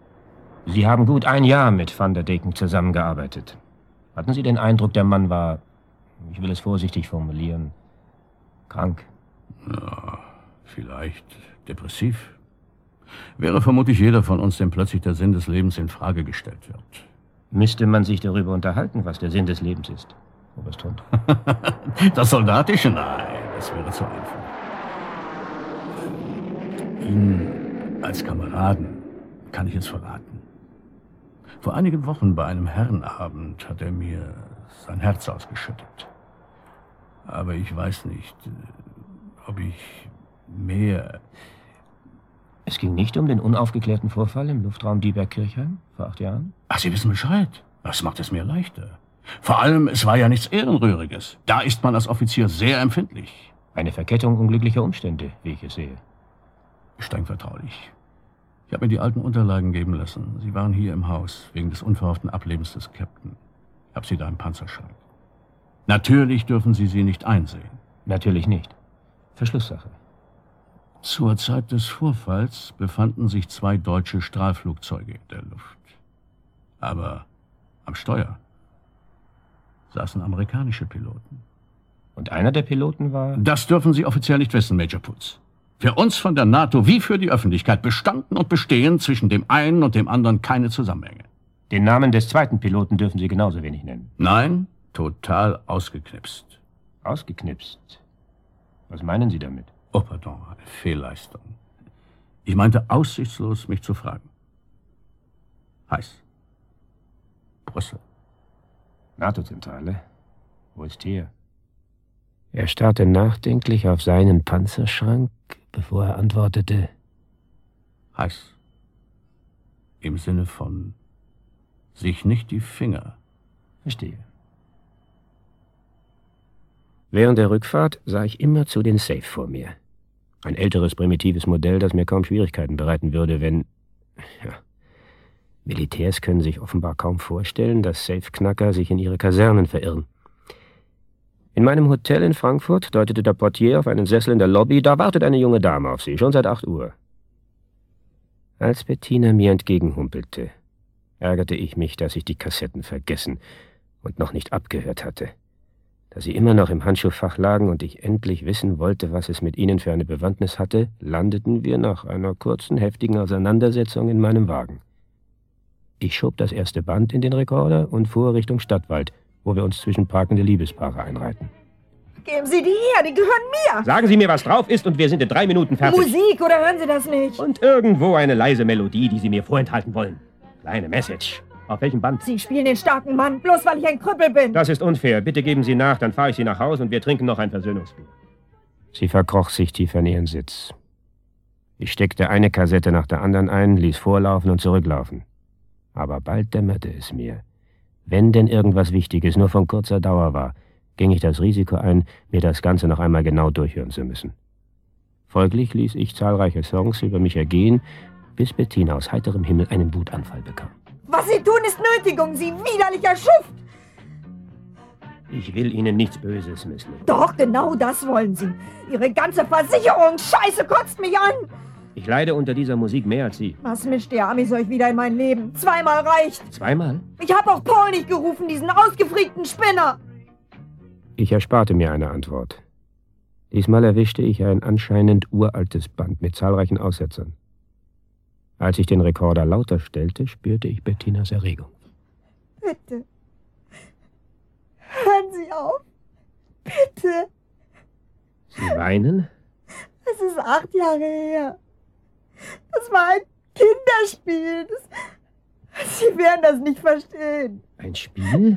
B: Sie haben gut 1 Jahr mit Van der Deken zusammengearbeitet. Hatten Sie den Eindruck, der Mann war, ich will es vorsichtig formulieren, krank?
N: Ja, vielleicht depressiv. Wäre vermutlich jeder von uns, dem plötzlich der Sinn des Lebens in Frage gestellt wird.
B: Müsste man sich darüber unterhalten, was der Sinn des Lebens ist, Oberst Hund?
N: Das Soldatische? Nein, das wäre zu einfach. Ihnen als Kameraden kann ich es verraten. Vor einigen Wochen bei einem Herrenabend hat er mir sein Herz ausgeschüttet. Aber ich weiß nicht, ob ich mehr...
B: Es ging nicht um den unaufgeklärten Vorfall im Luftraum Dieberg-Kirchheim vor 8 Jahren?
N: Ach, Sie wissen Bescheid. Das macht es mir leichter. Vor allem, es war ja nichts Ehrenrühriges. Da ist man als Offizier sehr empfindlich.
B: Eine Verkettung unglücklicher Umstände, wie ich es sehe.
N: Streng vertraulich. Ich habe mir die alten Unterlagen geben lassen. Sie waren hier im Haus, wegen des unverhofften Ablebens des Captain. Ich habe sie da im Panzerschrank. Natürlich dürfen Sie sie nicht einsehen.
B: Natürlich nicht. Verschlusssache.
N: Zur Zeit des Vorfalls befanden sich 2 deutsche Strahlflugzeuge in der Luft. Aber am Steuer saßen amerikanische Piloten.
B: Und einer der Piloten war...
N: Das dürfen Sie offiziell nicht wissen, Major Putz. Für uns von der NATO wie für die Öffentlichkeit bestanden und bestehen zwischen dem einen und dem anderen keine Zusammenhänge.
B: Den Namen des zweiten Piloten dürfen Sie genauso wenig nennen.
N: Nein, total ausgeknipst.
B: Ausgeknipst? Was meinen Sie damit?
N: Oh, pardon, eine Fehlleistung. Ich meinte aussichtslos, mich zu fragen. Heiß. Brüssel.
B: NATO-Zentrale? Wo ist hier? Er starrte nachdenklich auf seinen Panzerschrank, bevor er antwortete.
N: Heiß. Im Sinne von sich nicht die Finger.
B: Verstehe. Während der Rückfahrt sah ich immer zu den Safe vor mir. Ein älteres, primitives Modell, das mir kaum Schwierigkeiten bereiten würde, wenn... Ja, Militärs können sich offenbar kaum vorstellen, dass Safe-Knacker sich in ihre Kasernen verirren. In meinem Hotel in Frankfurt deutete der Portier auf einen Sessel in der Lobby. Da wartet eine junge Dame auf Sie, schon seit 8 Uhr. Als Bettina mir entgegenhumpelte, ärgerte ich mich, dass ich die Kassetten vergessen und noch nicht abgehört hatte. Da sie immer noch im Handschuhfach lagen und ich endlich wissen wollte, was es mit ihnen für eine Bewandtnis hatte, landeten wir nach einer kurzen, heftigen Auseinandersetzung in meinem Wagen. Ich schob das erste Band in den Rekorder und fuhr Richtung Stadtwald, wo wir uns zwischen parkende Liebespaare einreihten.
L: Geben Sie die her, die gehören mir.
B: Sagen Sie mir, was drauf ist, und wir sind in 3 Minuten fertig.
L: Musik, oder hören Sie das nicht?
B: Und irgendwo eine leise Melodie, die Sie mir vorenthalten wollen. Kleine Message. Auf welchem Band?
L: Sie spielen den starken Mann, bloß weil ich ein Krüppel bin.
B: Das ist unfair. Bitte geben Sie nach, dann fahre ich Sie nach Hause und wir trinken noch ein Versöhnungsbier. Sie verkroch sich tiefer in ihren Sitz. Ich steckte eine Kassette nach der anderen ein, ließ vorlaufen und zurücklaufen. Aber bald dämmerte es mir. Wenn denn irgendwas Wichtiges nur von kurzer Dauer war, ging ich das Risiko ein, mir das Ganze noch einmal genau durchhören zu müssen. Folglich ließ ich zahlreiche Songs über mich ergehen, bis Bettina aus heiterem Himmel einen Wutanfall bekam.
L: Was Sie tun, ist Nötigung, Sie widerlicher Schuft!
B: Ich will Ihnen nichts Böses, Miss Lynn.
L: Doch, genau das wollen Sie. Ihre ganze Versicherungsscheiße kotzt mich an!
B: Ich leide unter dieser Musik mehr als Sie.
L: Was mischt der Amis euch wieder in mein Leben? 2-mal reicht.
B: 2-mal?
L: Ich hab auch Paul nicht gerufen, diesen ausgefriedten Spinner.
B: Ich ersparte mir eine Antwort. Diesmal erwischte ich ein anscheinend uraltes Band mit zahlreichen Aussetzern. Als ich den Rekorder lauter stellte, spürte ich Bettinas Erregung.
L: Bitte. Hören Sie auf. Bitte.
B: Sie weinen?
L: Es ist 8 Jahre her. Das war ein Kinderspiel. Sie werden das nicht verstehen.
B: Ein Spiel?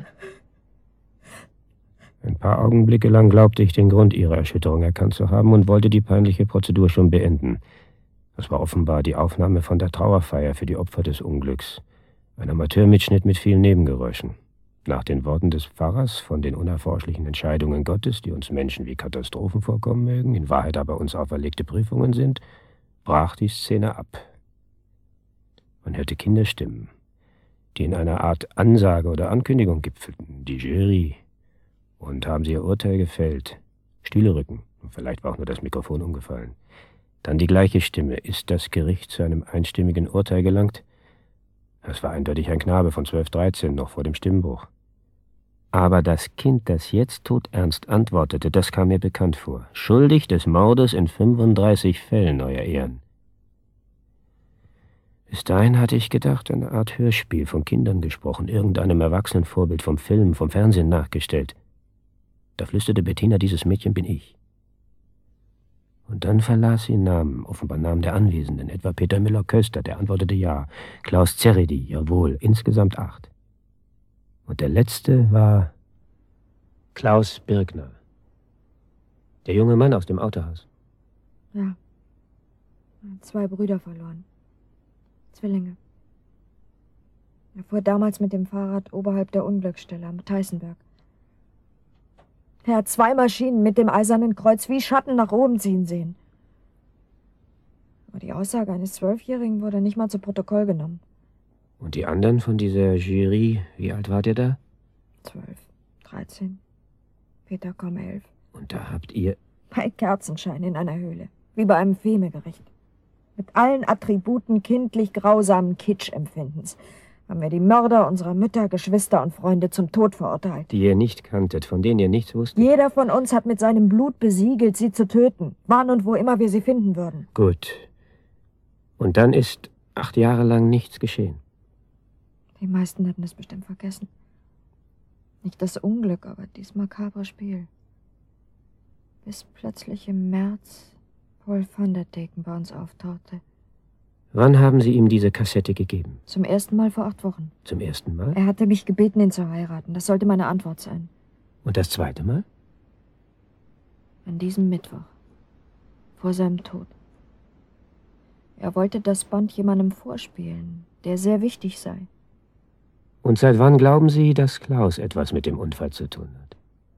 B: Ein paar Augenblicke lang glaubte ich, den Grund ihrer Erschütterung erkannt zu haben und wollte die peinliche Prozedur schon beenden. Das war offenbar die Aufnahme von der Trauerfeier für die Opfer des Unglücks. Ein Amateurmitschnitt mit vielen Nebengeräuschen. Nach den Worten des Pfarrers von den unerforschlichen Entscheidungen Gottes, die uns Menschen wie Katastrophen vorkommen mögen, in Wahrheit aber uns auferlegte Prüfungen sind, brach die Szene ab. Man hörte Kinderstimmen, die in einer Art Ansage oder Ankündigung gipfelten. Die Jury. Und haben sie ihr Urteil gefällt. Stühle rücken. Vielleicht war auch nur das Mikrofon umgefallen. Dann die gleiche Stimme. Ist das Gericht zu einem einstimmigen Urteil gelangt? Es war eindeutig ein Knabe von 12, 13, noch vor dem Stimmbruch. Aber das Kind, das jetzt todernst antwortete, das kam mir bekannt vor. Schuldig des Mordes in 35 Fällen, Euer Ehren. Bis dahin hatte ich gedacht, eine Art Hörspiel, von Kindern gesprochen, irgendeinem erwachsenen Vorbild vom Film, vom Fernsehen nachgestellt. Da flüsterte Bettina, dieses Mädchen bin ich. Und dann verlas sie Namen, offenbar Namen der Anwesenden, etwa Peter Müller-Köster, der antwortete ja, Klaus Zerredi, jawohl, insgesamt 8. Und der letzte war Klaus Birkner, der junge Mann aus dem Autohaus.
L: Ja, 2 Brüder verloren. Zwillinge. Er fuhr damals mit dem Fahrrad oberhalb der Unglücksstelle am Theißenberg. Er hat 2 Maschinen mit dem Eisernen Kreuz wie Schatten nach oben ziehen sehen. Aber die Aussage eines 12-Jährigen wurde nicht mal zu Protokoll genommen.
B: Und die anderen von dieser Jury, wie alt wart ihr da?
L: 12, 13, Peter kaum 11.
B: Und da habt ihr...
L: Bei Kerzenschein in einer Höhle, wie bei einem Femegericht. Mit allen Attributen kindlich grausamen Kitsch-Empfindens. haben wir die Mörder unserer Mütter, Geschwister und Freunde zum Tod verurteilt.
B: Die ihr nicht kanntet, von denen ihr nichts wusstet?
L: Jeder von uns hat mit seinem Blut besiegelt, sie zu töten, wann und wo immer wir sie finden würden.
B: Gut. Und dann ist 8 Jahre lang nichts geschehen.
L: Die meisten hatten es bestimmt vergessen. Nicht das Unglück, aber dies makabre Spiel. Bis plötzlich im März Paul van der Deken bei uns auftauchte.
B: Wann haben Sie ihm diese Kassette gegeben?
L: Zum ersten Mal vor 8 Wochen.
B: Zum ersten Mal?
L: Er hatte mich gebeten, ihn zu heiraten. Das sollte meine Antwort sein.
B: Und das zweite Mal?
L: An diesem Mittwoch. Vor seinem Tod. Er wollte das Band jemandem vorspielen, der sehr wichtig sei.
B: Und seit wann glauben Sie, dass Klaus etwas mit dem Unfall zu tun hat?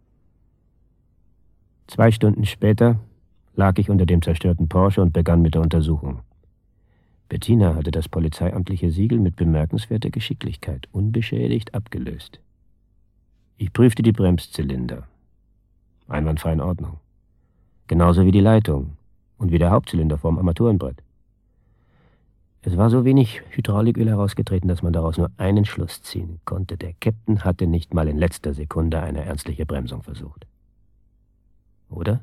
B: 2 Stunden später lag ich unter dem zerstörten Porsche und begann mit der Untersuchung. Bettina hatte das polizeiamtliche Siegel mit bemerkenswerter Geschicklichkeit unbeschädigt abgelöst. Ich prüfte die Bremszylinder. Einwandfrei in Ordnung. Genauso wie die Leitung und wie der Hauptzylinder vorm Armaturenbrett. Es war so wenig Hydrauliköl herausgetreten, dass man daraus nur einen Schluss ziehen konnte. Der Captain hatte nicht mal in letzter Sekunde eine ernstliche Bremsung versucht. Oder?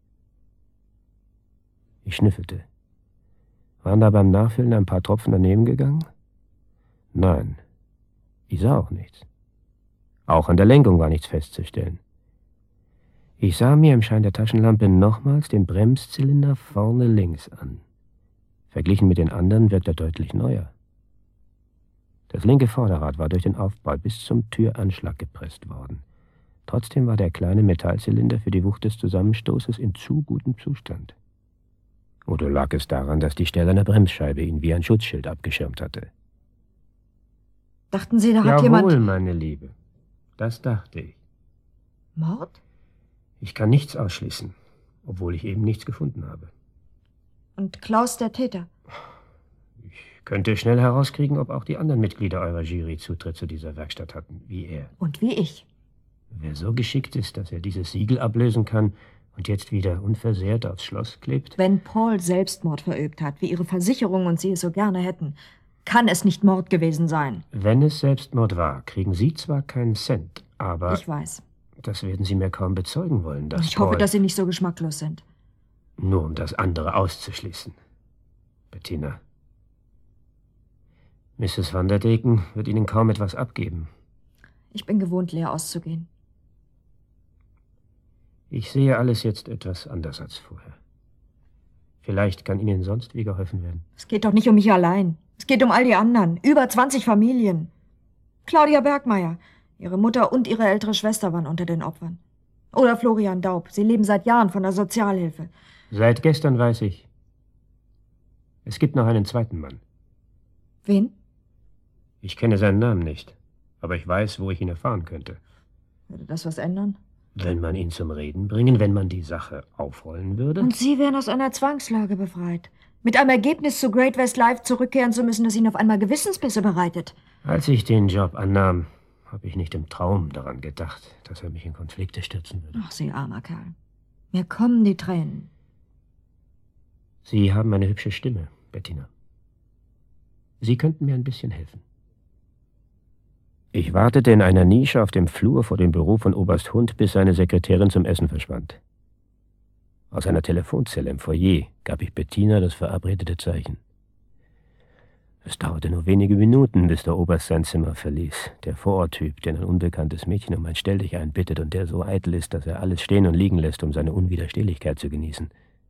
B: Ich schnüffelte. Waren da beim Nachfüllen ein paar Tropfen daneben gegangen? Nein. Ich sah auch nichts. Auch an der Lenkung war nichts festzustellen. Ich sah mir im Schein der Taschenlampe nochmals den Bremszylinder vorne links an. Verglichen mit den anderen wirkt er deutlich neuer. Das linke Vorderrad war durch den Aufprall bis zum Türanschlag gepresst worden. Trotzdem war der kleine Metallzylinder für die Wucht des Zusammenstoßes in zu gutem Zustand. Oder lag es daran, dass die Stelle an der Bremsscheibe ihn wie ein Schutzschild abgeschirmt hatte?
L: Dachten Sie, da hat jemand...
B: Jawohl, meine Liebe. Das dachte ich.
L: Mord?
B: Ich kann nichts ausschließen, obwohl ich eben nichts gefunden habe.
L: Und Klaus der Täter?
B: Ich könnte schnell herauskriegen, ob auch die anderen Mitglieder eurer Jury Zutritt zu dieser Werkstatt hatten, wie er.
L: Und wie ich.
B: Wer so geschickt ist, dass er dieses Siegel ablösen kann und jetzt wieder unversehrt aufs Schloss klebt?
L: Wenn Paul Selbstmord verübt hat, wie Ihre Versicherung und Sie es so gerne hätten, kann es nicht Mord gewesen sein.
B: Wenn es Selbstmord war, kriegen Sie zwar keinen Cent, aber...
L: Ich weiß.
B: Das werden Sie mir kaum bezeugen wollen, dass
L: Ich hoffe, dass Sie nicht so geschmacklos sind.
B: Nur um das andere auszuschließen. Bettina. Mrs. van der Deken wird Ihnen kaum etwas abgeben.
L: Ich bin gewohnt, leer auszugehen.
B: Ich sehe alles jetzt etwas anders als vorher. Vielleicht kann Ihnen sonst wie geholfen werden.
L: Es geht doch nicht um mich allein. Es geht um all die anderen. Über 20 Familien. Claudia Bergmeier, ihre Mutter und ihre ältere Schwester waren unter den Opfern. Oder Florian Daub. Sie leben seit Jahren von der Sozialhilfe.
B: Seit gestern weiß ich. Es gibt noch einen zweiten Mann.
L: Wen?
B: Ich kenne seinen Namen nicht, aber ich weiß, wo ich ihn erfahren könnte.
L: Würde das was ändern?
B: Wenn man ihn zum Reden bringen, wenn man die Sache aufrollen würde?
L: Und Sie wären aus einer Zwangslage befreit. Mit einem Ergebnis zu Great West Life zurückkehren zu müssen, das Ihnen auf einmal Gewissensbisse bereitet.
B: Als ich den Job annahm, habe ich nicht im Traum daran gedacht, dass er mich in Konflikte stürzen würde.
L: Ach, Sie armer Kerl. Mir kommen die Tränen.
B: Sie haben eine hübsche Stimme, Bettina. Sie könnten mir ein bisschen helfen. Ich wartete in einer Nische auf dem Flur vor dem Büro von Oberst Hund, bis seine Sekretärin zum Essen verschwand. Aus einer Telefonzelle im Foyer gab ich Bettina das verabredete Zeichen. Es dauerte nur wenige Minuten, bis der Oberst sein Zimmer verließ. Der Vororttyp, den ein unbekanntes Mädchen um ein Stelldichein bittet und der so eitel ist, dass er alles stehen und liegen lässt, um seine Unwiderstehlichkeit zu genießen.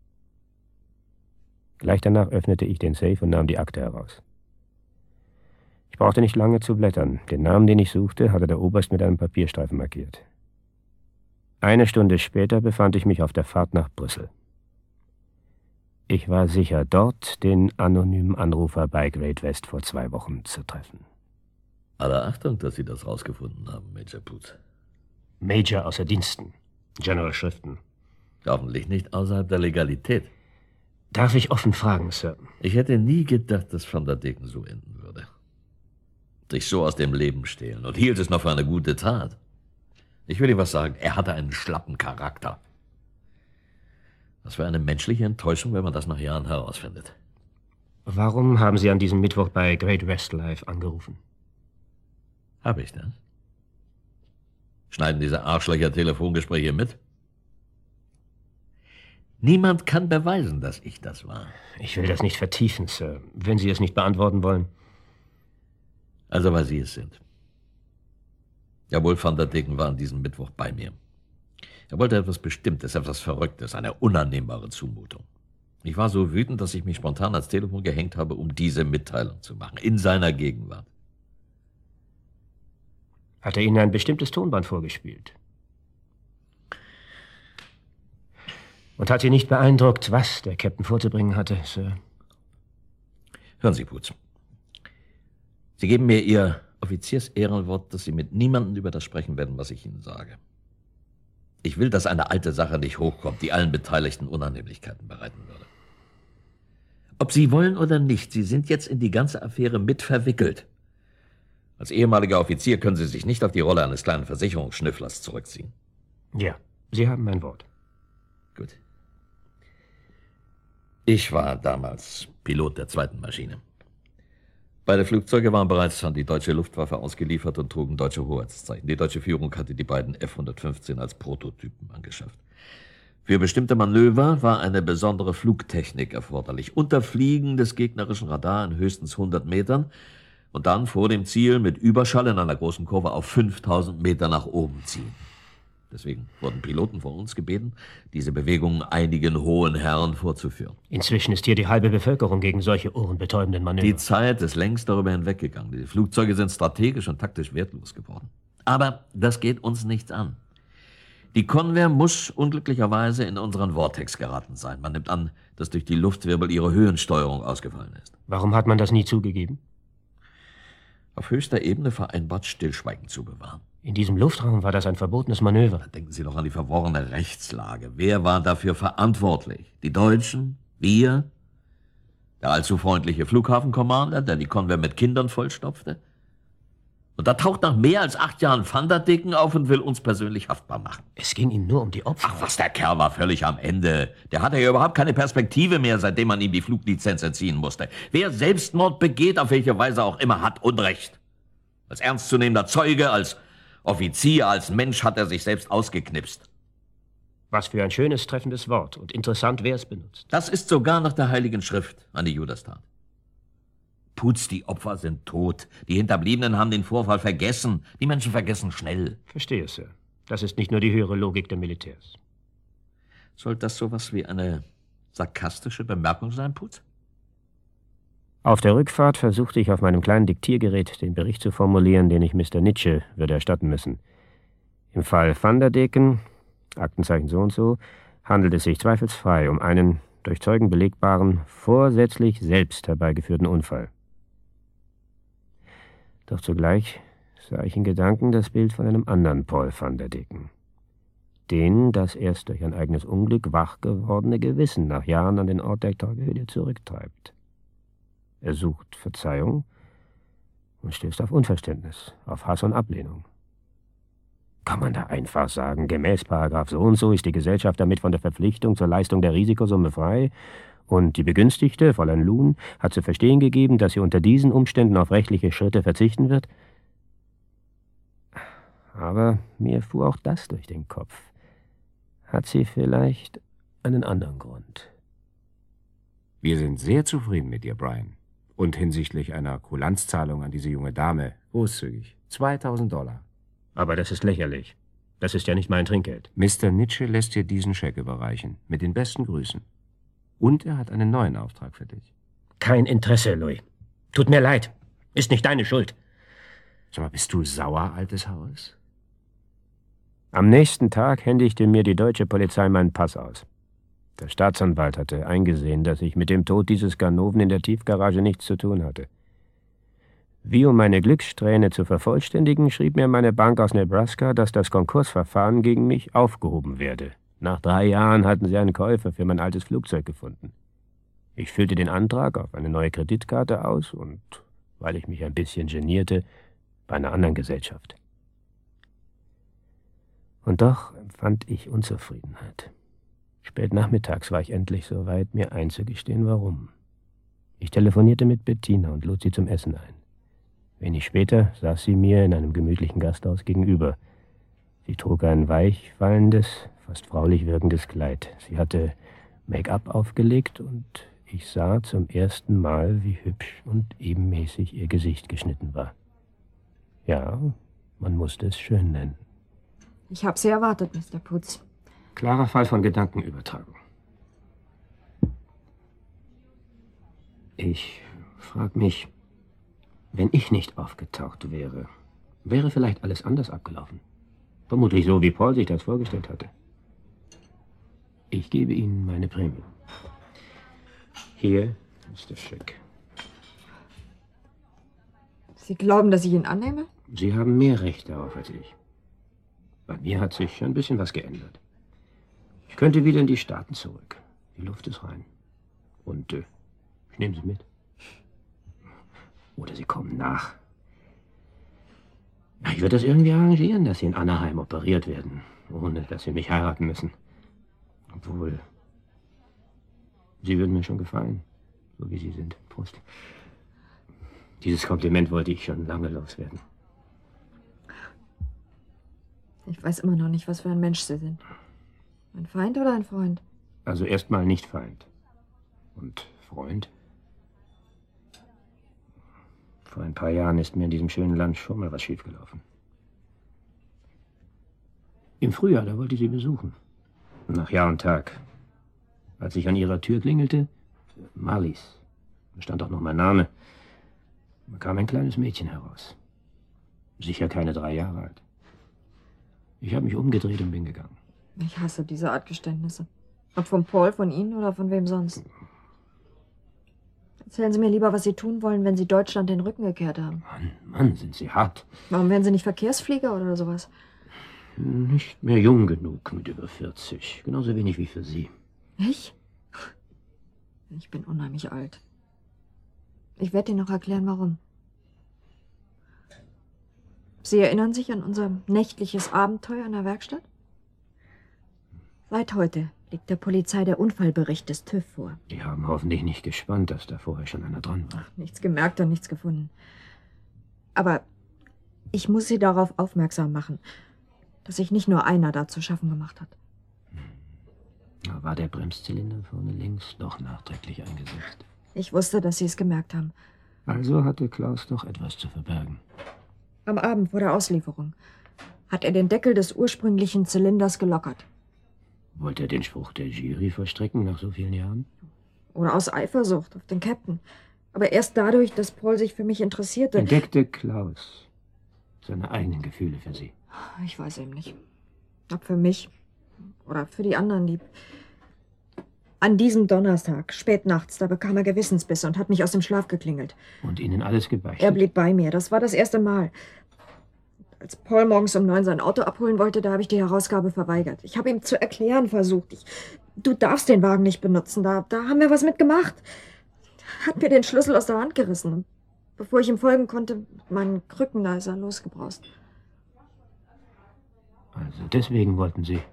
B: Gleich danach öffnete ich den Safe und nahm die Akte heraus. Ich brauchte nicht lange zu blättern. Den Namen, den ich suchte, hatte der Oberst mit einem Papierstreifen markiert. Eine Stunde später befand ich mich auf der Fahrt nach Brüssel. Ich war sicher, dort den anonymen Anrufer bei Great West vor 2 Wochen zu treffen.
O: Aller Achtung, dass Sie das rausgefunden haben, Major Putz.
B: Major außer Diensten. General Schriften.
O: Hoffentlich nicht außerhalb der Legalität.
B: Darf ich offen fragen, Sir?
O: Ich hätte nie gedacht, dass Van der Deken so enden würde. Sich so aus dem Leben stehlen und hielt es noch für eine gute Tat. Ich will dir was sagen, er hatte einen schlappen Charakter. Was für eine menschliche Enttäuschung, wenn man das nach Jahren herausfindet.
B: Warum haben Sie an diesem Mittwoch bei Great West Life angerufen?
O: Hab ich das? Schneiden diese Arschlöcher Telefongespräche mit? Niemand kann beweisen, dass ich das war.
B: Ich will das nicht vertiefen, Sir, wenn Sie es nicht beantworten wollen.
O: Also, weil Sie es sind. Jawohl, Van der Decken war an diesem Mittwoch bei mir. Er wollte etwas Bestimmtes, etwas Verrücktes, eine unannehmbare Zumutung. Ich war so wütend, dass ich mich spontan ans Telefon gehängt habe, um diese Mitteilung zu machen, in seiner Gegenwart.
B: Hat er Ihnen ein bestimmtes Tonband vorgespielt? Und hat Sie nicht beeindruckt, was der Captain vorzubringen hatte, Sir?
O: Hören Sie, Putz. Sie geben mir Ihr Offiziersehrenwort, dass Sie mit niemandem über das sprechen werden, was ich Ihnen sage. Ich will, dass eine alte Sache nicht hochkommt, die allen Beteiligten Unannehmlichkeiten bereiten würde. Ob Sie wollen oder nicht, Sie sind jetzt in die ganze Affäre mit verwickelt. Als ehemaliger Offizier können Sie sich nicht auf die Rolle eines kleinen Versicherungsschnüfflers zurückziehen.
B: Ja, Sie haben mein Wort.
O: Gut. Ich war damals Pilot der zweiten Maschine. Beide Flugzeuge waren bereits an die deutsche Luftwaffe ausgeliefert und trugen deutsche Hoheitszeichen. Die deutsche Führung hatte die beiden F-115 als Prototypen angeschafft. Für bestimmte Manöver war eine besondere Flugtechnik erforderlich. Unterfliegen des gegnerischen Radar in höchstens 100 Metern und dann vor dem Ziel mit Überschall in einer großen Kurve auf 5000 Meter nach oben ziehen. Deswegen wurden Piloten von uns gebeten, diese Bewegungen einigen hohen Herren vorzuführen.
B: Inzwischen ist hier die halbe Bevölkerung gegen solche ohrenbetäubenden Manöver.
O: Die Zeit ist längst darüber hinweggegangen. Die Flugzeuge sind strategisch und taktisch wertlos geworden. Aber das geht uns nichts an. Die Convair muss unglücklicherweise in unseren Vortex geraten sein. Man nimmt an, dass durch die Luftwirbel ihre Höhensteuerung ausgefallen ist.
B: Warum hat man das nie zugegeben?
O: Auf höchster Ebene vereinbart, Stillschweigen zu bewahren.
B: In diesem Luftraum war das ein verbotenes Manöver.
O: Denken Sie doch an die verworrene Rechtslage. Wer war dafür verantwortlich? Die Deutschen? Wir? Der allzu freundliche Flughafenkommander, der die Convair mit Kindern vollstopfte? Und da taucht nach mehr als 8 Jahren Van der Decken auf und will uns persönlich haftbar machen.
B: Es ging Ihnen nur um die Opfer.
O: Ach was, der Kerl war völlig am Ende. Der hatte ja überhaupt keine Perspektive mehr, seitdem man ihm die Fluglizenz entziehen musste. Wer Selbstmord begeht, auf welche Weise auch immer, hat Unrecht. Als ernstzunehmender Zeuge, als Offizier, als Mensch hat er sich selbst ausgeknipst.
B: Was für ein schönes, treffendes Wort. Und interessant, wer es benutzt.
O: Das ist sogar nach der Heiligen Schrift eine Judastat. Putz, die Opfer sind tot. Die Hinterbliebenen haben den Vorfall vergessen. Die Menschen vergessen schnell.
B: Verstehe, Sir. Das ist nicht nur die höhere Logik der Militärs.
O: Soll das sowas wie eine sarkastische Bemerkung sein, Putz?
B: Auf der Rückfahrt versuchte ich auf meinem kleinen Diktiergerät den Bericht zu formulieren, den ich Mr. Nietzsche würde erstatten müssen. Im Fall Van der Decken, Aktenzeichen so und so, handelt es sich zweifelsfrei um einen durch Zeugen belegbaren, vorsätzlich selbst herbeigeführten Unfall. Doch zugleich sah ich in Gedanken das Bild von einem anderen Paul Van der Decken. Den, das erst durch ein eigenes Unglück wach gewordene Gewissen nach Jahren an den Ort der Tragödie zurücktreibt. Er sucht Verzeihung und stößt auf Unverständnis, auf Hass und Ablehnung. Kann man da einfach sagen, gemäß Paragraph so und so ist die Gesellschaft damit von der Verpflichtung zur Leistung der Risikosumme frei und die Begünstigte, Fräulein Luhn, hat zu verstehen gegeben, dass sie unter diesen Umständen auf rechtliche Schritte verzichten wird? Aber mir fuhr auch das durch den Kopf. Hat sie vielleicht einen anderen Grund?
G: Wir sind sehr zufrieden mit dir, Brian. Und hinsichtlich einer Kulanzzahlung an diese junge Dame großzügig. $2000.
B: Aber das ist lächerlich. Das ist ja nicht mein Trinkgeld.
G: Mr. Nietzsche lässt dir diesen Scheck überreichen. Mit den besten Grüßen. Und er hat einen neuen Auftrag für dich.
B: Kein Interesse, Louis. Tut mir leid. Ist nicht deine Schuld.
G: Sag mal, bist du sauer, altes Haus?
B: Am nächsten Tag händigte mir die deutsche Polizei meinen Pass aus. Der Staatsanwalt hatte eingesehen, dass ich mit dem Tod dieses Ganoven in der Tiefgarage nichts zu tun hatte. Wie um meine Glückssträhne zu vervollständigen, schrieb mir meine Bank aus Nebraska, dass das Konkursverfahren gegen mich aufgehoben werde. Nach 3 Jahren hatten sie einen Käufer für mein altes Flugzeug gefunden. Ich füllte den Antrag auf eine neue Kreditkarte aus und, weil ich mich ein bisschen genierte, bei einer anderen Gesellschaft. Und doch empfand ich Unzufriedenheit. Spät nachmittags war ich endlich so weit, mir einzugestehen, warum. Ich telefonierte mit Bettina und lud sie zum Essen ein. Wenig später saß sie mir in einem gemütlichen Gasthaus gegenüber. Sie trug ein weich fallendes, fast fraulich wirkendes Kleid. Sie hatte Make-up aufgelegt und ich sah zum ersten Mal, wie hübsch und ebenmäßig ihr Gesicht geschnitten war. Ja, man musste es schön nennen.
L: Ich habe Sie erwartet, Mr. Putz.
B: Klarer Fall von Gedankenübertragung. Ich frage mich, wenn ich nicht aufgetaucht wäre, wäre vielleicht alles anders abgelaufen. Vermutlich so, wie Paul sich das vorgestellt hatte. Ich gebe Ihnen meine Prämie. Hier ist der Scheck.
L: Sie glauben, dass ich ihn annehme?
B: Sie haben mehr Recht darauf als ich. Bei mir hat sich ein bisschen was geändert. Ich könnte wieder in die Staaten zurück. Die Luft ist rein. Und ich nehme Sie mit. Oder Sie kommen nach. Ich würde das irgendwie arrangieren, dass Sie in Anaheim operiert werden, ohne dass Sie mich heiraten müssen. Obwohl, Sie würden mir schon gefallen, so wie Sie sind. Prost. Dieses Kompliment wollte ich schon lange loswerden.
L: Ich weiß immer noch nicht, was für ein Mensch Sie sind. Ein Feind oder ein Freund?
B: Also erstmal nicht Feind. Und Freund? Vor ein paar Jahren ist mir in diesem schönen Land schon mal was schiefgelaufen. Im Frühjahr, da wollte ich Sie besuchen. Nach Jahr und Tag. Als ich an Ihrer Tür klingelte, Marlies, da stand auch noch mein Name, da kam ein kleines Mädchen heraus. Sicher keine 3 Jahre alt. Ich habe mich umgedreht und bin gegangen.
L: Ich hasse diese Art Geständnisse. Ob von Paul, von Ihnen oder von wem sonst. Erzählen Sie mir lieber, was Sie tun wollen, wenn Sie Deutschland den Rücken gekehrt haben.
B: Mann, sind Sie hart.
L: Warum werden Sie nicht Verkehrsflieger oder sowas?
B: Nicht mehr jung genug mit über 40. Genauso wenig wie für Sie.
L: Ich? Ich bin unheimlich alt. Ich werde Ihnen noch erklären, warum. Sie erinnern sich an unser nächtliches Abenteuer in der Werkstatt? Seit heute liegt der Polizei der Unfallbericht des TÜV vor.
B: Die haben hoffentlich nicht gespannt, dass da vorher schon einer dran war.
L: Nichts gemerkt und nichts gefunden. Aber ich muss Sie darauf aufmerksam machen, dass sich nicht nur einer da zu schaffen gemacht hat.
B: Da war der Bremszylinder vorne links doch nachträglich eingesetzt.
L: Ich wusste, dass Sie es gemerkt haben.
B: Also hatte Klaus doch etwas zu verbergen.
L: Am Abend vor der Auslieferung hat er den Deckel des ursprünglichen Zylinders gelockert.
B: Wollte er den Spruch der Jury vollstrecken nach so vielen Jahren?
L: Oder aus Eifersucht auf den Captain. Aber erst dadurch, dass Paul sich für mich interessierte.
B: Entdeckte Klaus seine eigenen Gefühle für Sie?
L: Ich weiß eben nicht. Ob für mich oder für die anderen lieb. An diesem Donnerstag, spät nachts, da bekam er Gewissensbisse und hat mich aus dem Schlaf geklingelt.
B: Und Ihnen alles gebeichtet?
L: Er blieb bei mir. Das war das erste Mal. Als Paul morgens um 9 sein Auto abholen wollte, da habe ich die Herausgabe verweigert. Ich habe ihm zu erklären versucht. Du darfst den Wagen nicht benutzen. Da haben wir was mitgemacht. Hat mir den Schlüssel aus der Hand gerissen. Und bevor ich ihm folgen konnte, mit meinen Krücken, da ist er losgebraust.
B: Also deswegen wollten Sie,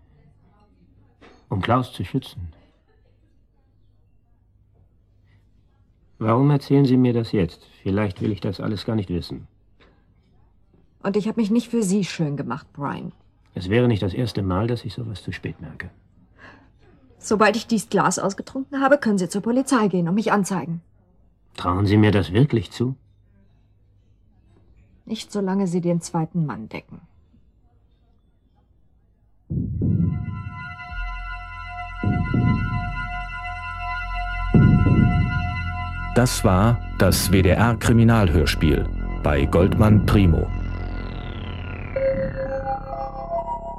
B: um Klaus zu schützen. Warum erzählen Sie mir das jetzt? Vielleicht will ich das alles gar nicht wissen.
L: Und ich habe mich nicht für Sie schön gemacht, Brian.
B: Es wäre nicht das erste Mal, dass ich sowas zu spät merke.
L: Sobald ich dies Glas ausgetrunken habe, können Sie zur Polizei gehen und mich anzeigen.
B: Trauen Sie mir das wirklich zu?
L: Nicht solange Sie den zweiten Mann decken.
A: Das war das WDR-Kriminalhörspiel bei Goldmann Primo.